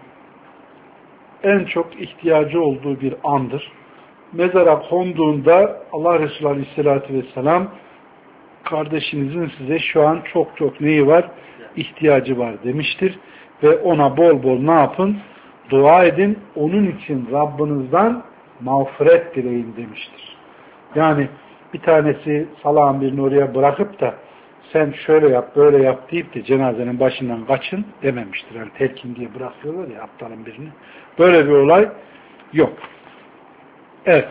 en çok ihtiyacı olduğu bir andır. Mezara konduğunda Allah Resulü Aleyhisselatü Vesselam kardeşinizin size şu an çok neyi var? İhtiyacı var demiştir. Ve ona bol bol ne yapın? Dua edin. Onun için Rabbinizden mağfiret dileyin demiştir. Yani bir tanesi salağın birini oraya bırakıp da sen şöyle yap, böyle yap deyip de cenazenin başından kaçın dememiştir. Yani telkin diye bırakıyorlar ya aptalın birini. Böyle bir olay yok. Evet.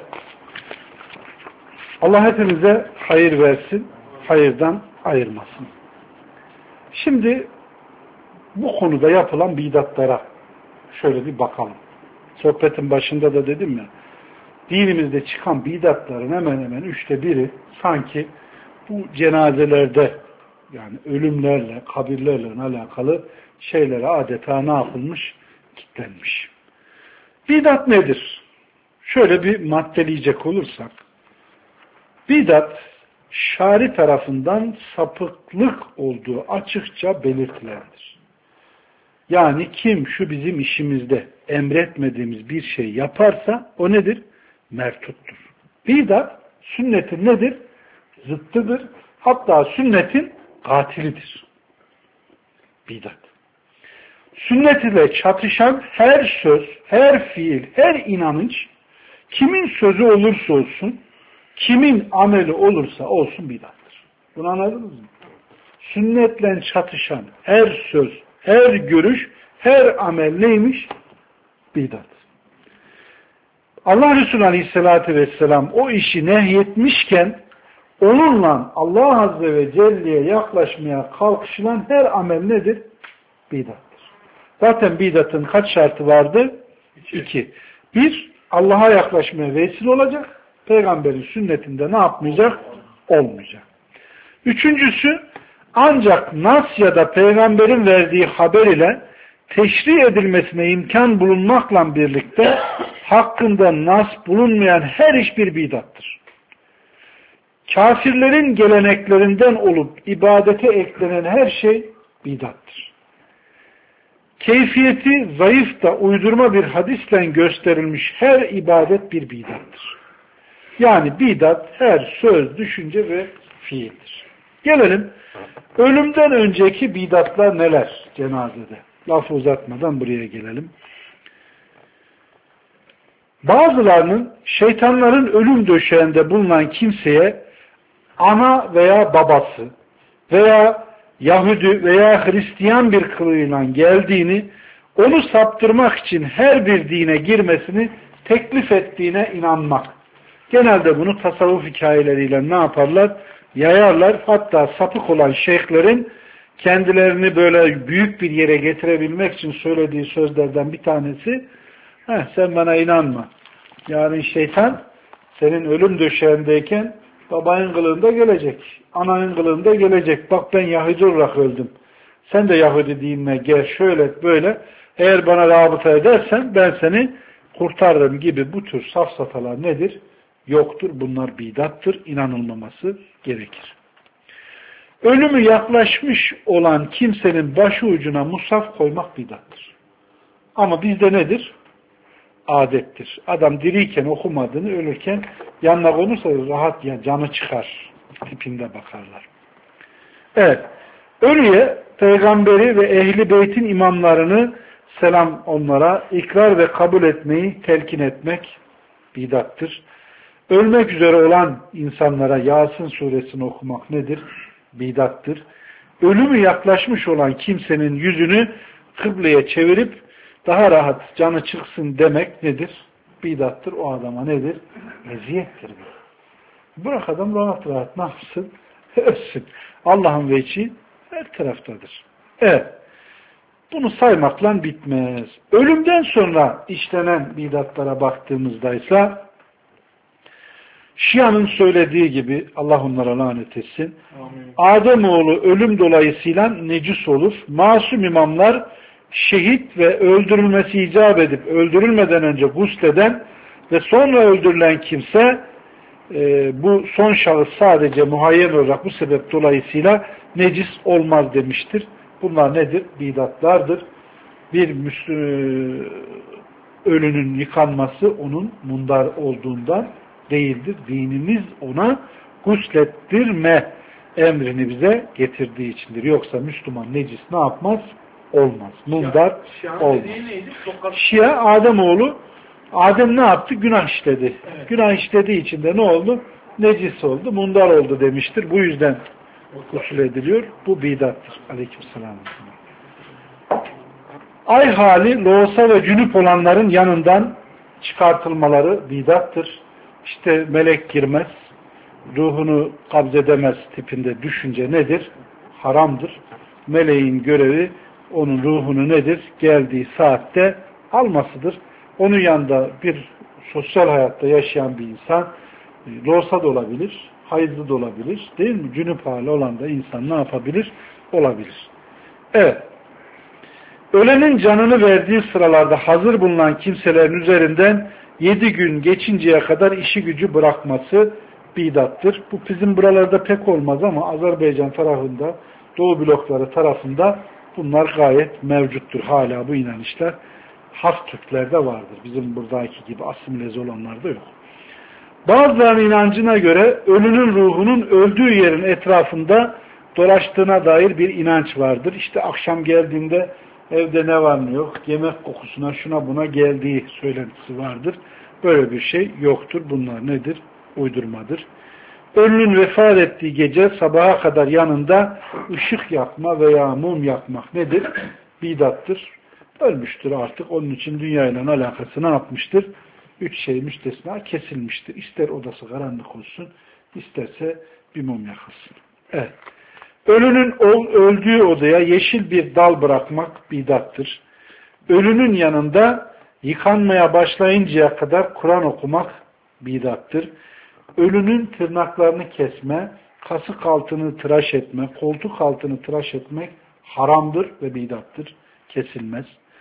Allah hepimize hayır versin, hayırdan ayırmasın. Şimdi bu konuda yapılan bidatlara şöyle bir bakalım. Sohbetin başında da dedim ya, dinimizde çıkan bidatların hemen hemen 1/3 sanki bu cenazelerde yani ölümlerle, kabirlerle alakalı şeylere adeta ne yapılmış? Kitlenmiş. Bidat nedir? Şöyle bir maddeleyecek olursak, bidat, şari tarafından sapıklık olduğu açıkça belirtilendir. Yani kim şu bizim işimizde emretmediğimiz bir şey yaparsa o nedir? Mertuttur. Bidat, sünnetin nedir? Zıttıdır. Hatta sünnetin katilidir. Bidat. Sünnet ile çatışan her söz, her fiil, her inanış kimin sözü olursa olsun, kimin ameli olursa olsun bidattır. Bunu anladınız mı? Sünnetle çatışan her söz, her görüş, her amel neymiş? Bidat. Allah Resulü Aleyhisselatü Vesselam o işi nehyetmişken onunla Allah Azze ve Celle'ye yaklaşmaya kalkışılan her amel nedir? Bidattır. Zaten bidatın kaç şartı vardı? 2. 1. Allah'a yaklaşmaya vesile olacak. Peygamberin sünnetinde ne yapmayacak? Olmayacak. 3.'sü ancak nas ya da peygamberin verdiği haber ile teşri edilmesine imkan bulunmakla birlikte hakkında nas bulunmayan her iş bir bidattır. Kafirlerin geleneklerinden olup ibadete eklenen her şey bidattır. Keyfiyeti zayıf da uydurma bir hadisle gösterilmiş her ibadet bir bidattır. Yani bidat her söz, düşünce ve fiildir. Gelelim ölümden önceki bidatlar neler cenazede? Lafı uzatmadan buraya gelelim. Bazılarının şeytanların ölüm döşeğinde bulunan kimseye ana veya babası veya Yahudi veya Hristiyan bir kılığıyla geldiğini, onu saptırmak için her bir dine girmesini teklif ettiğine inanmak. Genelde bunu tasavvuf hikayeleriyle ne yaparlar? Yayarlar. Hatta sapık olan şeyhlerin kendilerini böyle büyük bir yere getirebilmek için söylediği sözlerden bir tanesi, sen bana inanma. Yarın şeytan senin ölüm döşeğindeyken babanın kılığında gelecek, ananın kılığında gelecek. Bak ben Yahudi olarak öldüm. Sen de Yahudi dinine gel, şöyle böyle. Eğer bana rabıta edersen ben seni kurtarırım gibi bu tür safsatalar nedir? Yoktur. Bunlar bidattır. İnanılmaması gerekir. Ölümü yaklaşmış olan kimsenin başı ucuna mushaf koymak bidattır. Ama bizde nedir? Adettir. Adam diriyken okumadığını ölürken yanına konursa rahat ya canı çıkar tipinde bakarlar. Evet. Ölüye peygamberi ve ehli beytin imamlarını selam onlara ikrar ve kabul etmeyi telkin etmek bidattır. Ölmek üzere olan insanlara Yasin suresini okumak nedir? Bidattır. Ölümü yaklaşmış olan kimsenin yüzünü kıbleye çevirip daha rahat canı çıksın demek nedir? Bidattır. O adama nedir? Eziyettir. Bırak adam rahat rahat ne yapsın? Ölsün. Allah'ın vecihi her taraftadır. Evet. Bunu saymakla bitmez. Ölümden sonra işlenen bidatlara baktığımızda ise Şia'nın söylediği gibi Allah onlara lanet etsin. Ademoğlu ölüm dolayısıyla necis olur. Masum imamlar şehit ve öldürülmesi icap edip öldürülmeden önce gusleden ve sonra öldürülen kimse bu son şahıs sadece muhayyen olarak bu sebep dolayısıyla necis olmaz demiştir. Bunlar nedir? Bidatlardır. Bir ölünün yıkanması onun mundar olduğundan değildir. Dinimiz ona guslettirme emrini bize getirdiği içindir. Yoksa Müslüman necis ne yapmaz? Olmaz. Mundar olmaz. Şia Ademoğlu Adem ne yaptı? Günah işledi. Evet. Günah işlediği için de ne oldu? Necis oldu. Mundar oldu demiştir. Bu yüzden gusül ediliyor. Bu bidattır. Aleykümselam. Ay hali loğusa ve cünüp olanların yanından çıkartılmaları bidattır. İşte melek girmez, ruhunu kabzedemez tipinde düşünce nedir? Haramdır. Meleğin görevi onun ruhunu nedir? Geldiği saatte almasıdır. Onun yanında bir sosyal hayatta yaşayan bir insan loğusa da olabilir, hayızlı da olabilir. Değil mi? Cünüp hali olan da insan ne yapabilir? Olabilir. Evet. Ölenin canını verdiği sıralarda hazır bulunan kimselerin üzerinden 7 gün geçinceye kadar işi gücü bırakması bidattır. Bu bizim buralarda pek olmaz ama Azerbaycan tarafında, Doğu blokları tarafında bunlar gayet mevcuttur. Hala bu inanışlar Has Türklerde vardır. Bizim buradaki gibi asimileze olanlarda yok. Bazılarının inancına göre ölünün ruhunun öldüğü yerin etrafında dolaştığına dair bir inanç vardır. İşte akşam geldiğinde evde ne var ne yok, yemek kokusuna şuna buna geldiği söylentisi vardır. Böyle bir şey yoktur. Bunlar nedir? Uydurmadır. Ölünün vefat ettiği gece sabaha kadar yanında ışık yakma veya mum yakmak nedir? Bidattır. Ölmüştür artık. Onun için dünyayla alakası ne yapmıştır? 3 şey müstesna kesilmiştir. İster odası karanlık olsun, isterse bir mum yakılsın. Evet. Ölünün öldüğü odaya yeşil bir dal bırakmak bidattır. Ölünün yanında yıkanmaya başlayıncaya kadar Kur'an okumak bidattır. Ölünün tırnaklarını kesme, kasık altını tıraş etme, koltuk altını tıraş etmek haramdır ve bidattır. Kesilmez.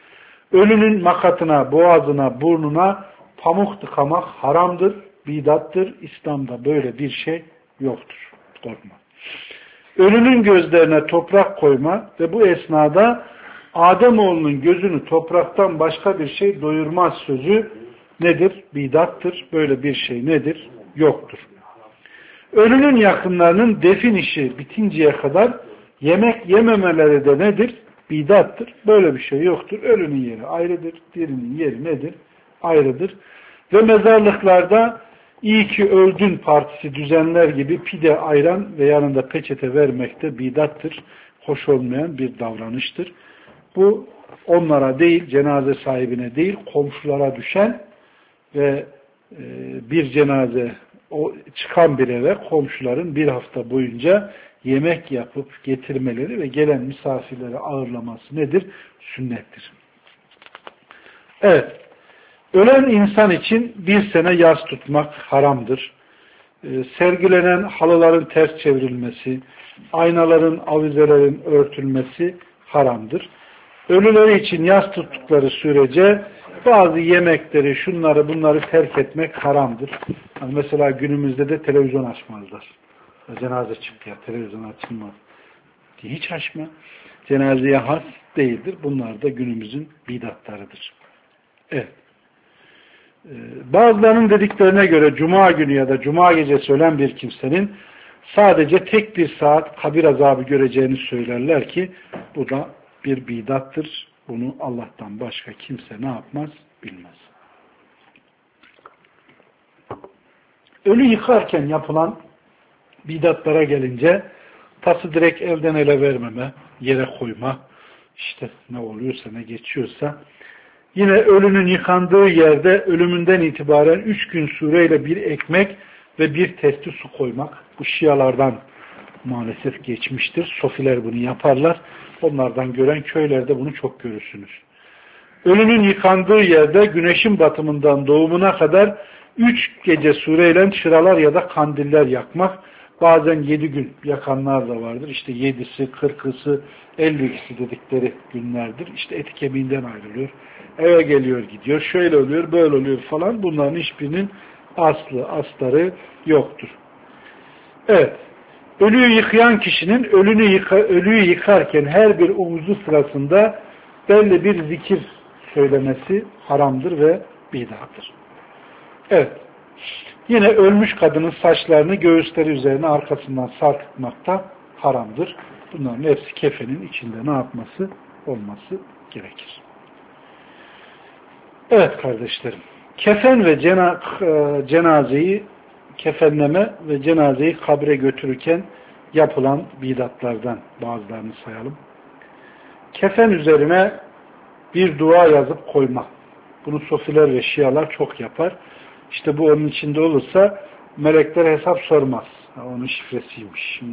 Ölünün makatına, boğazına, burnuna pamuk tıkamak haramdır, bidattır. İslam'da böyle bir şey yoktur. Korkma. Ölünün gözlerine toprak koyma ve bu esnada Ademoğlunun gözünü topraktan başka bir şey doyurmaz sözü nedir? Bidattır. Böyle bir şey nedir? Yoktur. Ölünün yakınlarının defin işi bitinceye kadar yemek yememeleri de nedir? Bidattır. Böyle bir şey yoktur. Ölünün yeri ayrıdır. Dirinin yeri nedir? Ayrıdır. Ve mezarlıklarda iyi ki öldün partisi düzenler gibi pide, ayran ve yanında peçete vermek de bidattır. Hoş olmayan bir davranıştır. Bu onlara değil, cenaze sahibine değil, komşulara düşen ve bir cenaze o çıkan bir eve komşuların bir hafta boyunca yemek yapıp getirmeleri ve gelen misafirleri ağırlaması nedir? Sünnettir. Evet. Ölen insan için bir sene yas tutmak haramdır. Sergilenen halıların ters çevrilmesi, aynaların, avizelerin örtülmesi haramdır. Ölüleri için yas tuttukları sürece bazı yemekleri, şunları bunları terk etmek haramdır. Yani mesela günümüzde de televizyon açmazlar. Cenaze çıktı ya, televizyon açılmaz diye hiç açma. Cenazeye has değildir. Bunlar da günümüzün bidatlarıdır. Evet. Bazılarının dediklerine göre cuma günü ya da cuma gecesi ölen bir kimsenin sadece tek bir saat kabir azabı göreceğini söylerler ki bu da bir bidattır. Bunu Allah'tan başka kimse ne yapmaz? Bilmez. Ölü yıkarken yapılan bidatlara gelince tası direkt elden ele vermeme, yere koyma, işte ne oluyorsa ne geçiyorsa, yine ölünün yıkandığı yerde ölümünden itibaren 3 gün süreyle bir ekmek ve bir testi su koymak. Bu Şialardan maalesef geçmiştir. Sofiler bunu yaparlar. Onlardan gören köylerde bunu çok görürsünüz. Ölünün yıkandığı yerde güneşin batımından doğumuna kadar 3 gece süreyle çıralar ya da kandiller yakmak. Bazen 7 gün yakanlar da vardır. İşte 7'si, 40'sı, 52'si dedikleri günlerdir. İşte eti kemiğinden ayrılıyor. Eve geliyor gidiyor. Şöyle oluyor, böyle oluyor falan. Bunların hiçbirinin asları yoktur. Evet. Ölüyü yıkayan kişinin ölüyü yıkarken her bir uvuzu sırasında belli bir zikir söylemesi haramdır ve bidattır. Evet. Yine ölmüş kadının saçlarını göğüsleri üzerine arkasından sarkıtmak da haramdır. Bunların hepsi kefenin içinde ne yapması? Olması gerekir. Evet kardeşlerim. Kefen ve cenazeyi kefenleme ve cenazeyi kabre götürürken yapılan bidatlardan bazılarını sayalım. Kefen üzerine bir dua yazıp koyma. Bunu Sofiler ve Şialar çok yapar. İşte bu onun içinde olursa melekler hesap sormaz. Onun şifresiymiş.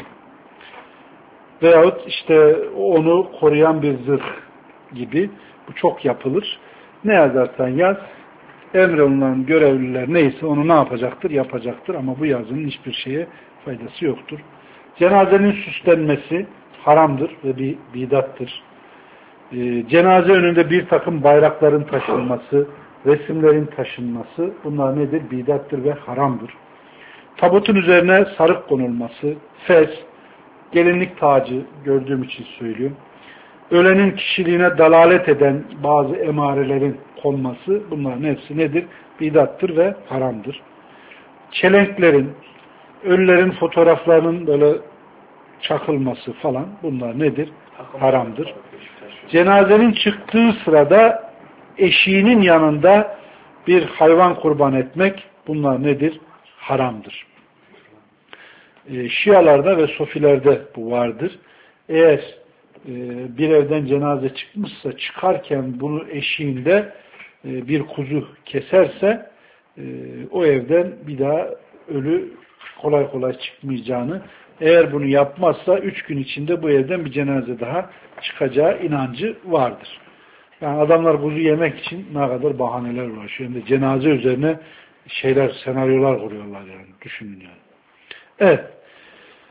Veyahut işte onu koruyan bir zırh gibi. Bu çok yapılır. Ne yazarsan yaz, emrolunan görevliler neyse onu ne yapacaktır? Yapacaktır ama bu yazının hiçbir şeye faydası yoktur. Cenazenin süslenmesi haramdır ve bir bidattır. Cenaze önünde bir takım bayrakların taşınması, resimlerin taşınması bunlar nedir? Bidattır ve haramdır. Tabutun üzerine sarık konulması, fes, gelinlik tacı gördüğüm için söylüyorum. Ölenin kişiliğine dalalet eden bazı emarelerin konması bunların hepsi nedir? Bidattır ve haramdır. Çelenklerin, ölülerin fotoğraflarının böyle çakılması falan bunlar nedir? Haramdır. Cenazenin çıktığı sırada eşiğinin yanında bir hayvan kurban etmek bunlar nedir? Haramdır. Şialarda ve Sofilerde bu vardır. Eğer bir evden cenaze çıkmışsa çıkarken bunu eşiğinde bir kuzu keserse o evden bir daha ölü kolay kolay çıkmayacağını, eğer bunu yapmazsa 3 gün içinde bu evden bir cenaze daha çıkacağı inancı vardır. Yani adamlar kuzu yemek için ne kadar bahaneler uğraşıyor. Hem de cenaze üzerine senaryolar kuruyorlar yani. Düşünün yani. Evet.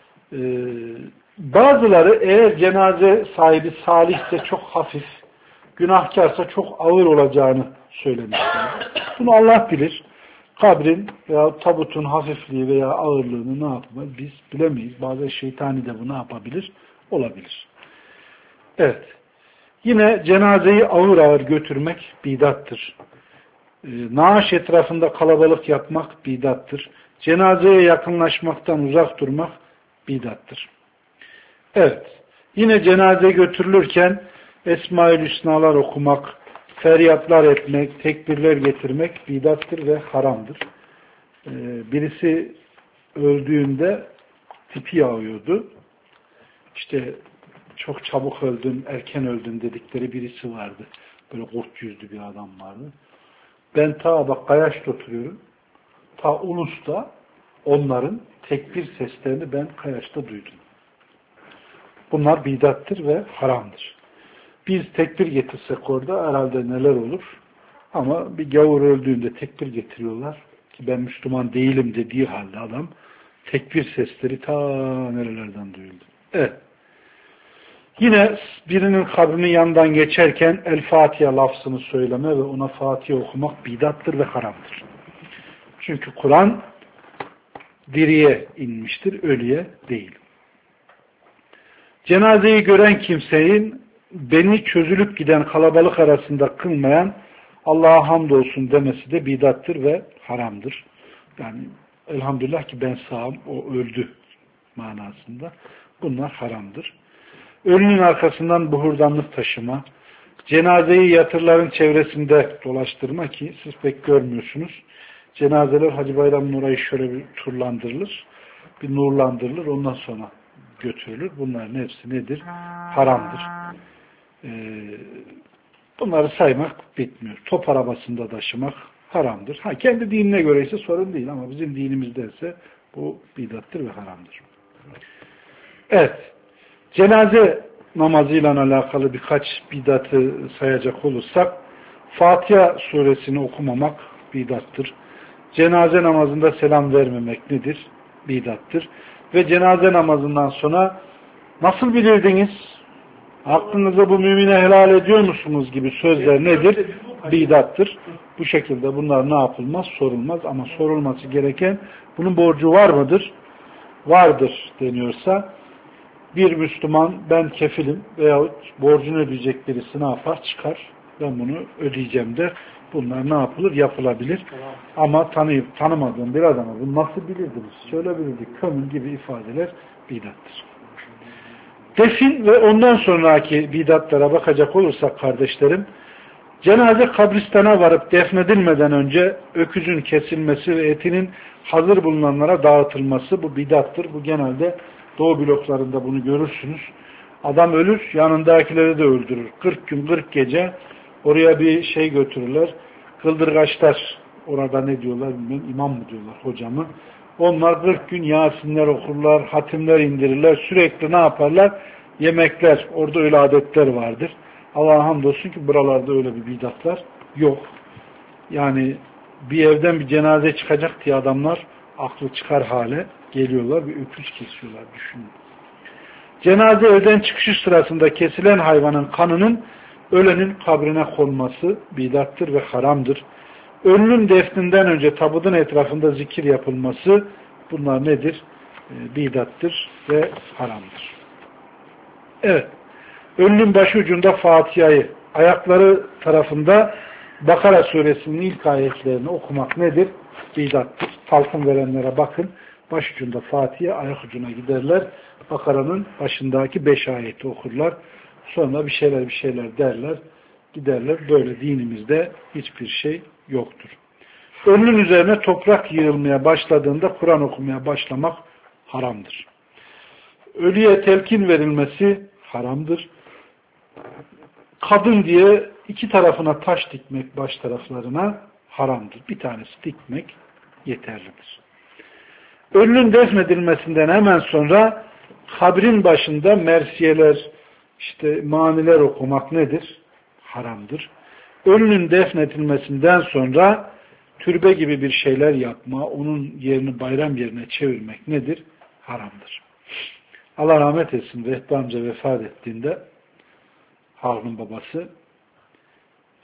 Bazıları eğer cenaze sahibi salihse çok hafif, günahkarsa çok ağır olacağını söylemişler. Bunu Allah bilir. Kabrin veya tabutun hafifliği veya ağırlığını ne yapmaz biz bilemeyiz. Bazen şeytani de bu ne yapabilir? Olabilir. Evet. Yine cenazeyi ağır ağır götürmek bidattır. Naaş etrafında kalabalık yapmak bidattır. Cenazeye yakınlaşmaktan uzak durmak bidattır. Evet. Yine cenaze götürülürken Esma-ül Hüsnalar okumak, feryatlar etmek, tekbirler getirmek bidattır ve haramdır. Birisi öldüğünde tipi yağıyordu. İşte çok çabuk öldün, erken öldün dedikleri birisi vardı. Böyle kurt yüzlü bir adam vardı. Ben bak Kayaş'ta oturuyorum. Ulus'ta onların tekbir seslerini ben Kayaş'ta duydum. Bunlar bidattır ve haramdır. Biz tekbir getirsek orada herhalde neler olur. Ama bir gavur öldüğünde tekbir getiriyorlar. Ki ben Müslüman değilim dediği halde adam tekbir sesleri ta nerelerden duyuldu. Evet. Yine birinin kabrinin yanından geçerken El Fatiha lafzını söyleme ve ona Fatiha okumak bidattır ve haramdır. Çünkü Kur'an diriye inmiştir, ölüye değil. Cenazeyi gören kimsenin beni çözülüp giden kalabalık arasında kılmayan Allah'a hamdolsun demesi de bidattır ve haramdır. Yani elhamdülillah ki ben sağım, o öldü manasında. Bunlar haramdır. Ölünün arkasından buhurdanlık taşıma, cenazeyi yatırların çevresinde dolaştırma ki siz pek görmüyorsunuz. Cenazeler Hacı Bayram'ın orayı şöyle bir turlandırılır, bir nurlandırılır, ondan sonra götürülür. Bunların hepsi nedir? Haramdır. Bunları saymak bitmiyor. Top arabasında taşımak haramdır. Kendi dinine göre ise sorun değil ama bizim dinimizde ise bu bidattır ve haramdır. Evet. Cenaze namazıyla alakalı birkaç bidatı sayacak olursak, Fatiha suresini okumamak bidattır. Cenaze namazında selam vermemek nedir? Bidattır. Ve cenaze namazından sonra nasıl bilirdiniz? Aklınıza bu mümine helal ediyor musunuz gibi sözler nedir? Bidattır. Bu şekilde bunlar ne yapılmaz? Sorulmaz. Ama sorulması gereken bunun borcu var mıdır? Vardır deniyorsa bir Müslüman ben kefilim veyahut borcunu ödeyecek birisi ne yapar? Çıkar. Ben bunu ödeyeceğim der. Bunlar ne yapılır? Yapılabilir. Ama tanımadığım bir adama bunu nasıl bilirdiniz? Şöyle bilirdik. Kömür gibi ifadeler bidattır. Defin ve ondan sonraki bidatlara bakacak olursak kardeşlerim, cenaze kabristana varıp defnedilmeden önce öküzün kesilmesi ve etinin hazır bulunanlara dağıtılması bu bidattır. Bu genelde Doğu bloklarında bunu görürsünüz. Adam ölür, yanındakileri de öldürür. 40 gün 40 gece oraya bir şey götürürler. Kıldırgaçlar, orada ne diyorlar bilmiyorum, imam mı diyorlar, hoca mı? Onlar 40 gün Yasinler okurlar, hatimler indirirler, sürekli ne yaparlar? Yemekler, orada öyle adetler vardır. Allah'a hamdolsun ki buralarda öyle bir bidatlar yok. Yani bir evden bir cenaze çıkacak diye adamlar aklı çıkar hale geliyorlar, bir öküz kesiyorlar, düşünün. Cenaze evden çıkışı sırasında kesilen hayvanın kanının ölenin kabrine konması bidattır ve haramdır. Ölünün defninden önce tabutun etrafında zikir yapılması bunlar nedir? Bidattır ve haramdır. Evet. Ölünün başucunda Fatiha'yı, ayakları tarafında Bakara suresinin ilk ayetlerini okumak nedir? Bidattır. Talkın verenlere bakın. Başucunda Fatiha, ayak ucuna giderler. Bakara'nın başındaki 5 ayeti okurlar. Sonra bir şeyler derler. Giderler. Böyle dinimizde hiçbir şey yoktur. Ölünün üzerine toprak yığılmaya başladığında Kur'an okumaya başlamak haramdır. Ölüye telkin verilmesi haramdır. Kadın diye 2 tarafına taş dikmek baş taraflarına haramdır. Bir tanesi dikmek yeterlidir. Ölünün defnedilmesinden hemen sonra kabrin başında mersiyeler, maniler okumak nedir? Haramdır. Ölünün defnedilmesinden sonra türbe gibi bir şeyler yapma, onun yerini bayram yerine çevirmek nedir? Haramdır. Allah rahmet etsin. Vehbi amca vefat ettiğinde Harun'un babası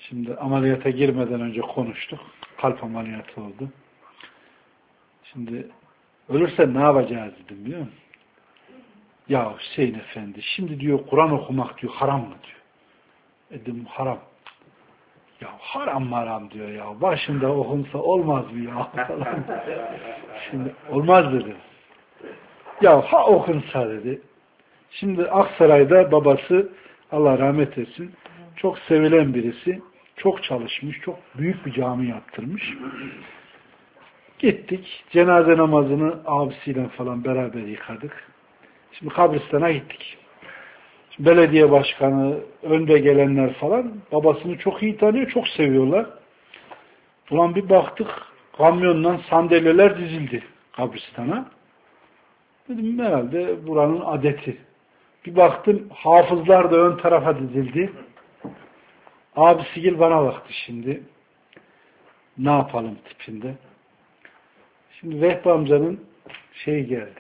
Şimdi ameliyata girmeden önce konuştuk. Kalp ameliyatı oldu. Şimdi ölürse ne yapacağız dedim biliyor musun? Ya Hüseyin Efendi şimdi diyor Kur'an okumak diyor haram mı diyor. Dedim haram. Ya haram diyor ya. Başında okunsa olmaz mı ya? Falan. Şimdi olmaz dedi. Ya okunsa dedi. Şimdi Aksaray'da babası Allah rahmet etsin çok sevilen birisi. Çok çalışmış. Çok büyük bir cami yaptırmış. Gittik. Cenaze namazını abisiyle falan beraber yıkadık. Şimdi kabristana gittik. Şimdi belediye başkanı, önde gelenler falan babasını çok iyi tanıyor, çok seviyorlar. Ulan bir baktık kamyondan sandalyeler dizildi kabristana. Dedim herhalde buranın adeti. Bir baktım hafızlar da ön tarafa dizildi. Abisigil bana baktı şimdi. Ne yapalım tipinde. Şimdi Vehbi amcanın geldi.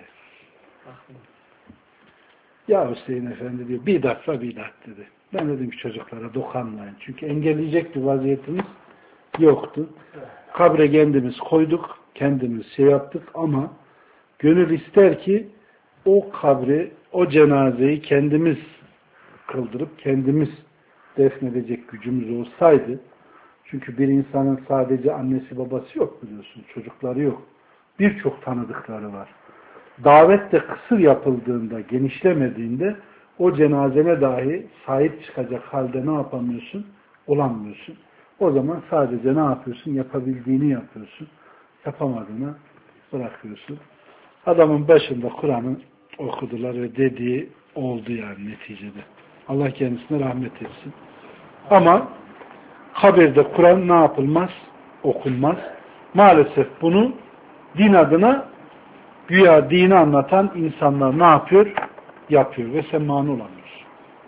Ya Hüseyin Efendi diyor bidat dedi. Ben dedim ki çocuklara dokanmayın. Çünkü engelleyecek bir vaziyetimiz yoktu. Kabre kendimiz koyduk. Kendimiz yaptık ama gönül ister ki o kabri, o cenazeyi kendimiz kıldırıp kendimiz defnedecek gücümüz olsaydı. Çünkü bir insanın sadece annesi babası yok biliyorsun. Çocukları yok. Birçok tanıdıkları var. Davet de kısır yapıldığında, genişlemediğinde o cenazene dahi sahip çıkacak halde ne yapamıyorsun? Olamıyorsun. O zaman sadece ne yapıyorsun? Yapabildiğini yapıyorsun. Yapamadığını bırakıyorsun. Adamın başında Kur'an'ı okudular ve dediği oldu yani neticede. Allah kendisine rahmet etsin. Ama kabirde Kur'an ne yapılmaz? Okunmaz. Maalesef bunu din adına güya dini anlatan insanlar ne yapıyor? Yapıyor ve sen mani olamıyorsun.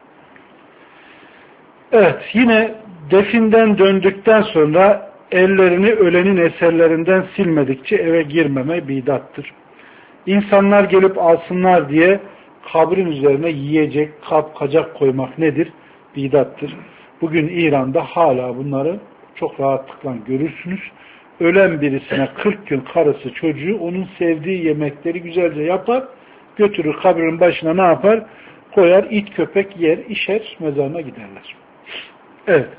Evet, yine definden döndükten sonra ellerini ölenin eserlerinden silmedikçe eve girmeme bidattır. İnsanlar gelip alsınlar diye kabrin üzerine yiyecek, kap, kacak koymak nedir? Bidattır. Bugün İran'da hala bunları çok rahatlıkla görürsünüz. Ölen birisine 40 gün karısı çocuğu onun sevdiği yemekleri güzelce yapar, götürür kabrin başına ne yapar? Koyar, it köpek yer, işer, mezarına giderler. Evet.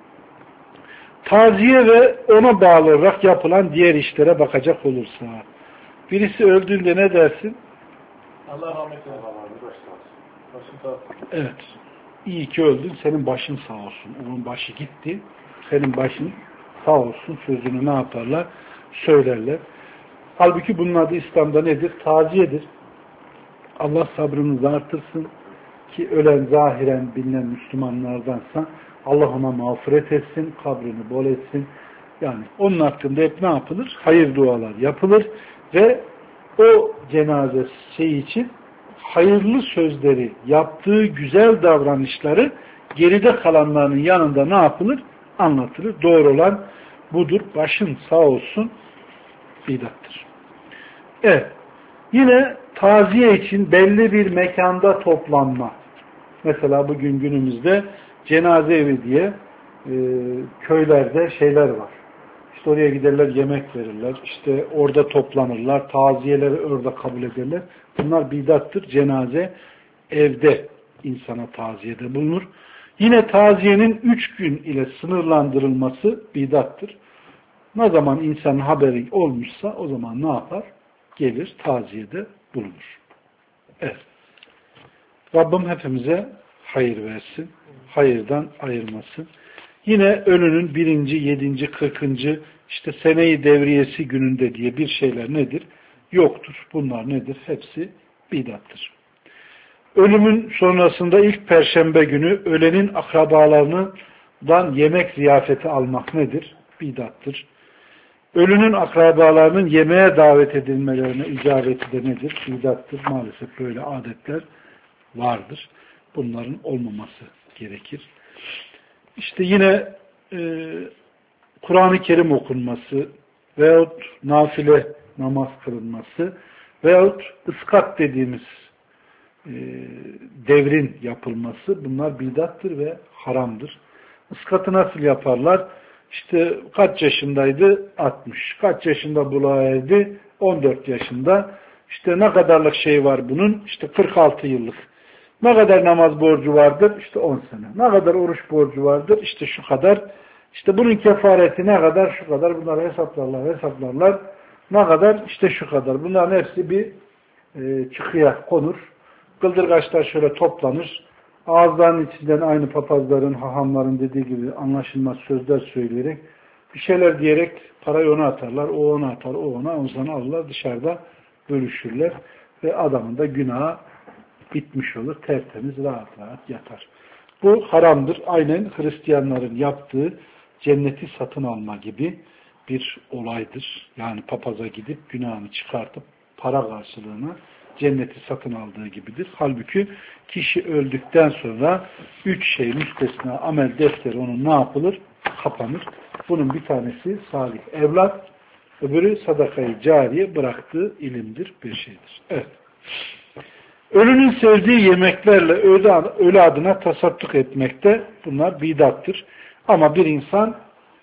Taziye ve ona bağlı olarak yapılan diğer işlere bakacak olursa. Birisi öldüğünde ne dersin?
Allah rahmet eylesin. Başın sağ olsun.
Evet. İyi ki öldün, senin başın sağ olsun. Onun başı gitti, senin başın sağ olsun sözünü ne yaparlar? Söylerler. Halbuki bunun adı İslam'da nedir? Taziyedir. Allah sabrınızı artırsın ki ölen zahiren bilinen Müslümanlardansa Allah ona mağfiret etsin, kabrini bol etsin. Yani onun hakkında hep ne yapılır? Hayır dualar yapılır ve o cenaze için hayırlı sözleri, yaptığı güzel davranışları geride kalanların yanında ne yapılır? Anlatılır. Doğru olan budur. Başın sağ olsun bidattır. Evet. Yine taziye için belli bir mekanda toplanma. Mesela bugün günümüzde cenaze evi diye köylerde şeyler var. İşte oraya giderler, yemek verirler. İşte orada toplanırlar. Taziyeleri orada kabul ederler. Bunlar bidattır. Cenaze evde insana taziyede bulunur. Yine taziyenin 3 gün ile sınırlandırılması bidattır. Ne zaman insanın haberi olmuşsa o zaman ne yapar? Gelir taziyede bulunur. Evet. Rabbim hepimize hayır versin. Hayırdan ayırmasın. Yine ölünün 1. 7. 40. işte seneyi devriyesi gününde diye bir şeyler nedir? Yoktur. Bunlar nedir? Hepsi bidattır. Ölümün sonrasında ilk perşembe günü ölenin akrabalarından yemek ziyafeti almak nedir? Bidattır. Ölünün akrabalarının yemeğe davet edilmelerine icabeti de nedir? Bidattır. Maalesef böyle adetler vardır. Bunların olmaması gerekir. İşte yine Kur'an-ı Kerim okunması veyahut nafile namaz kılınması veyahut ıskat dediğimiz devrin yapılması bunlar bidattır ve haramdır. Iskatı nasıl yaparlar? İşte kaç yaşındaydı? 60. Kaç yaşında buluğa erdi? 14 yaşında. İşte ne kadarlık şey var bunun? İşte 46 yıllık. Ne kadar namaz borcu vardır? İşte 10 sene. Ne kadar oruç borcu vardır? İşte şu kadar. İşte bunun kefareti ne kadar? Şu kadar. Bunları hesaplarlar. Ne kadar? İşte şu kadar. Bunların hepsi bir çıkıya konur. Kıldırgaçlar şöyle toplanır. Ağızlarının içinden aynı papazların, hahamların dediği gibi anlaşılmaz sözler söyleyerek bir şeyler diyerek parayı ona atarlar. O ona atar, o ona. Ondan sonra alırlar dışarıda bölüşürler. Ve adamın da günahı bitmiş olur. Tertemiz, rahat yatar. Bu haramdır. Aynen Hristiyanların yaptığı cenneti satın alma gibi bir olaydır. Yani papaza gidip günahını çıkartıp para karşılığına cenneti satın aldığı gibidir. Halbuki kişi öldükten sonra 3 şey müstesna amel defteri onun ne yapılır? Kapanır. Bunun bir tanesi salih evlat, öbürü sadakayı cariye bıraktığı ilimdir, bir şeydir. Evet. Ölünün sevdiği yemeklerle ölü adına tasadduk etmekte bunlar bidattır. Ama bir insan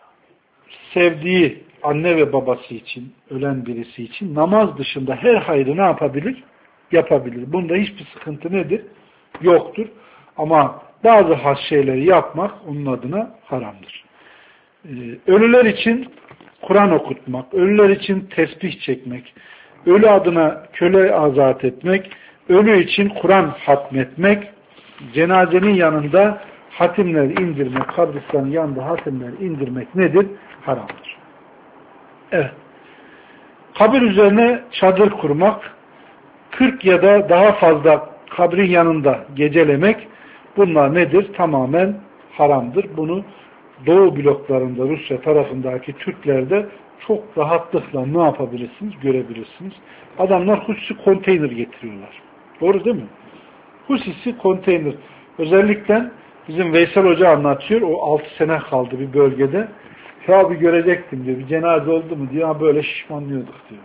sevdiği anne ve babası için, ölen birisi için namaz dışında her hayrı ne yapabilir? Yapabilir. Bunda hiçbir sıkıntı nedir? Yoktur. Ama bazı has şeyleri yapmak onun adına haramdır. Ölüler için Kur'an okutmak, ölüler için tesbih çekmek, ölü adına köle azat etmek, ölü için Kur'an hatmetmek, cenazenin yanında hatimler indirmek, kabristanın yanında hatimler indirmek nedir? Haramdır. Evet. Kabir üzerine çadır kurmak, 40 ya da daha fazla kabrin yanında gecelemek, bunlar nedir? Tamamen haramdır. Bunu Doğu bloklarında, Rusya tarafındaki Türklerde çok rahatlıkla ne yapabilirsiniz? Görebilirsiniz. Adamlar hususi konteyner getiriyorlar. Doğru değil mi? Hususi konteyner. Özellikle bizim Veysel Hoca anlatıyor. O 6 sene kaldı bir bölgede. Ya bir görecektim diyor. Bir cenaze oldu mu diyor. Böyle şişmanlıyorduk diyor.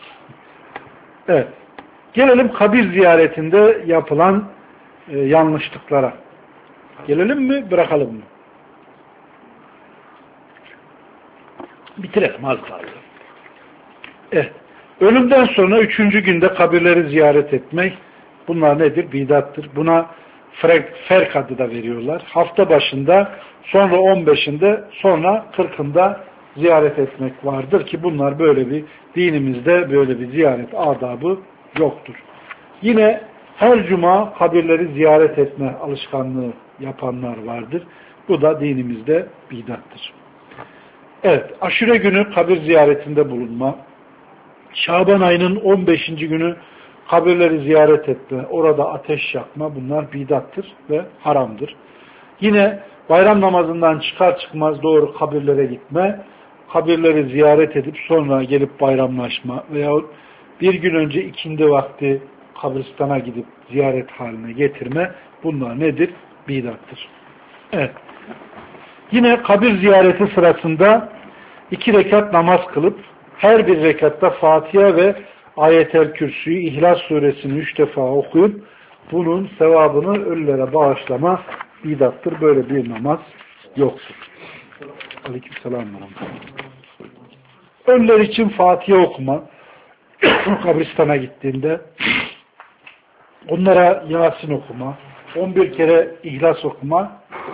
Evet. Gelelim kabir ziyaretinde yapılan yanlışlıklara. Gelelim mi? Bırakalım mı? Bitirelim. Az kaldı. Evet. Ölümden sonra 3. günde kabirleri ziyaret etmek. Bunlar nedir? Bidattır. Buna ferk adı da veriyorlar. Hafta başında, sonra 15'inde, sonra 40'ında ziyaret etmek vardır ki bunlar böyle bir dinimizde böyle bir ziyaret adabı yoktur. Yine her cuma kabirleri ziyaret etme alışkanlığı yapanlar vardır. Bu da dinimizde bidattır. Evet, aşure günü kabir ziyaretinde bulunma, Şaban ayının 15. günü kabirleri ziyaret etme, orada ateş yakma, bunlar bidattır ve haramdır. Yine bayram namazından çıkar çıkmaz doğru kabirlere gitme, kabirleri ziyaret edip sonra gelip bayramlaşma veyahut bir gün önce ikindi vakti kabristana gidip ziyaret haline getirme, bunlar nedir? Bidattır. Evet. Yine kabir ziyareti sırasında 2 rekat namaz kılıp her bir rekatta Fatiha ve Ayet-el Kürsü'yü İhlas suresini 3 defa okuyup bunun sevabını ölülere bağışlama bidattır. Böyle bir namaz yoktur. Aleykümselam. Ölüler için Fatiha okuma kabristana gittiğinde onlara Yasin okuma, 11 kere İhlas okuma,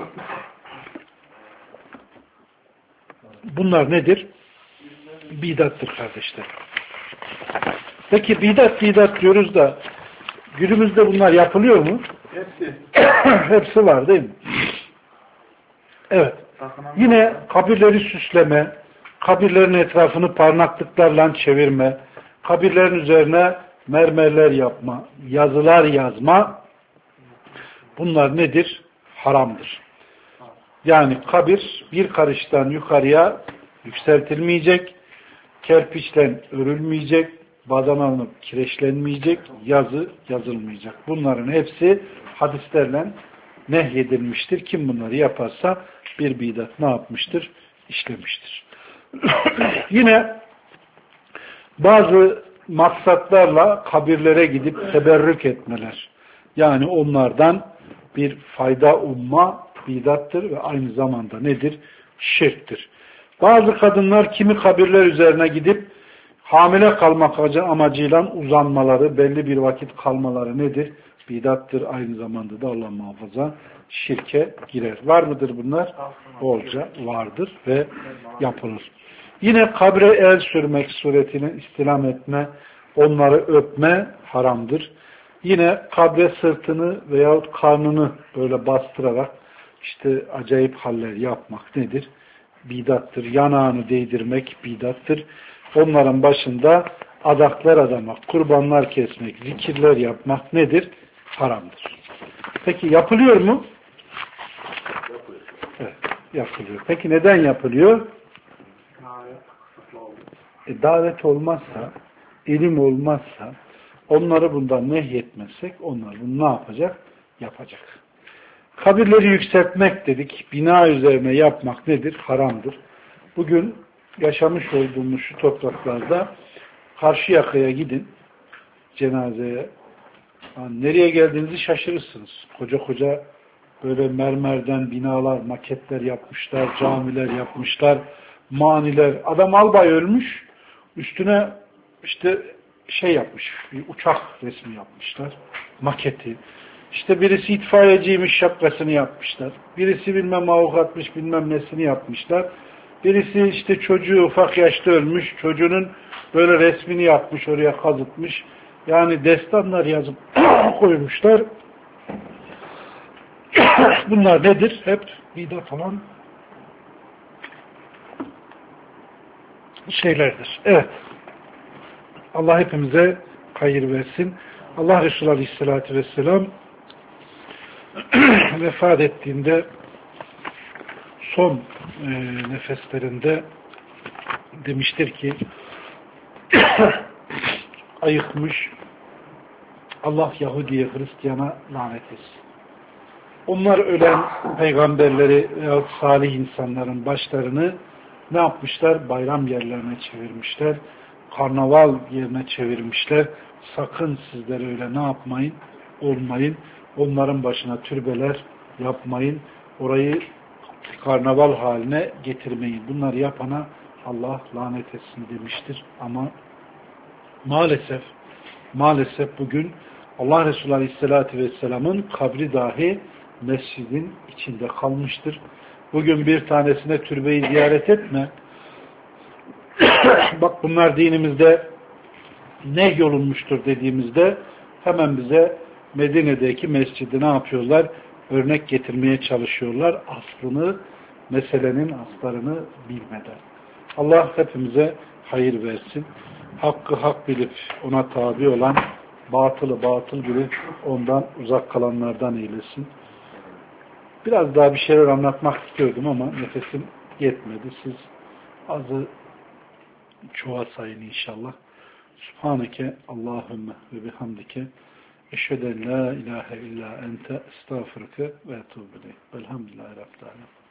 bunlar nedir? Bidattır kardeşler. Peki bidat diyoruz da günümüzde bunlar yapılıyor mu?
Hepsi.
Hepsi var değil mi? Evet. Yine kabirleri süsleme, kabirlerin etrafını parmaklıklarla çevirme, kabirlerin üzerine mermerler yapma, yazılar yazma, bunlar nedir? Haramdır. Yani kabir bir karıştan yukarıya yükseltilmeyecek, kerpiçle örülmeyecek, badanlanıp kireçlenmeyecek, yazı yazılmayacak. Bunların hepsi hadislerle nehyedilmiştir. Kim bunları yaparsa bir bidat ne yapmıştır? İşlemiştir. Yine bazı maksatlarla kabirlere gidip teberrük etmeler. Yani onlardan bir fayda umma, bidattır ve aynı zamanda nedir? Şirktir. Bazı kadınlar kimi kabirler üzerine gidip hamile kalmak amacıyla uzanmaları, belli bir vakit kalmaları nedir? Bidattır. Aynı zamanda da Allah muhafaza şirke girer. Var mıdır bunlar? Bolca vardır ve yapılır. Yine kabre el sürmek suretine istilam etme, onları öpme haramdır. Yine kabre sırtını veyahut karnını böyle bastırarak işte acayip haller yapmak nedir? Bidattır. Yanağını değdirmek bidattır. Onların başında adaklar adamak, kurbanlar kesmek, zikirler yapmak nedir? Haramdır. Peki yapılıyor mu? Evet, yapılıyor. Peki neden yapılıyor? Davet olmazsa, ilim olmazsa, onları bundan nehyetmezsek, onlar bunu ne yapacak? Yapacak. Kabirleri yükseltmek dedik, bina üzerine yapmak nedir? Haramdır. Bugün yaşamış olduğumuz şu topraklarda Karşıyaka'ya gidin, cenazeye. Nereye geldiğinizi şaşırırsınız. Koca koca böyle mermerden binalar, maketler yapmışlar, camiler yapmışlar, maniler. Adam albay ölmüş, üstüne işte şey yapmış, bir uçak resmi yapmışlar, maketi. İşte birisi itfaiyeciymiş, şapkasını yapmışlar. Birisi bilmem avukatmış, bilmem nesini yapmışlar. Birisi işte çocuğu ufak yaşta ölmüş, çocuğunun böyle resmini yapmış, oraya kazıtmış. Yani destanlar yazıp koymuşlar. Bunlar nedir? Hep bidat olan şeylerdir. Evet. Allah hepimize hayır versin. Allah Resulü Aleyhisselatü Vesselam vefat ettiğinde son nefeslerinde demiştir ki ayıkmış, Allah Yahudi'ye, Hristiyan'a lanet etsin. Onlar ölen peygamberleri veya salih insanların başlarını ne yapmışlar? Bayram yerlerine çevirmişler. Karnaval yerine çevirmişler. Sakın sizler öyle ne yapmayın? Olmayın. Onların başına türbeler yapmayın. Orayı karnaval haline getirmeyin. Bunları yapana Allah lanet etsin demiştir. Ama maalesef bugün Allah Resulü Aleyhisselatü Vesselam'ın kabri dahi mescidin içinde kalmıştır. Bugün bir tanesine türbeyi ziyaret etme. Bak bunlar dinimizde nehyolunmuştur dediğimizde hemen bize Medine'deki mescidi ne yapıyorlar? Örnek getirmeye çalışıyorlar. Aslını, meselenin aslarını bilmeden. Allah hepimize hayır versin. Hakkı hak bilip ona tabi olan, batılı batıl bilip ondan uzak kalanlardan eylesin. Biraz daha bir şeyler anlatmak istiyordum ama nefesim yetmedi. Siz azı çoğa sayın inşallah. Subhaneke Allahümme ve bihamdike eşheden la ilahe illa ente estağfurke ve etûbü ileyk. Velhamdülillahi Rabbil âlemin.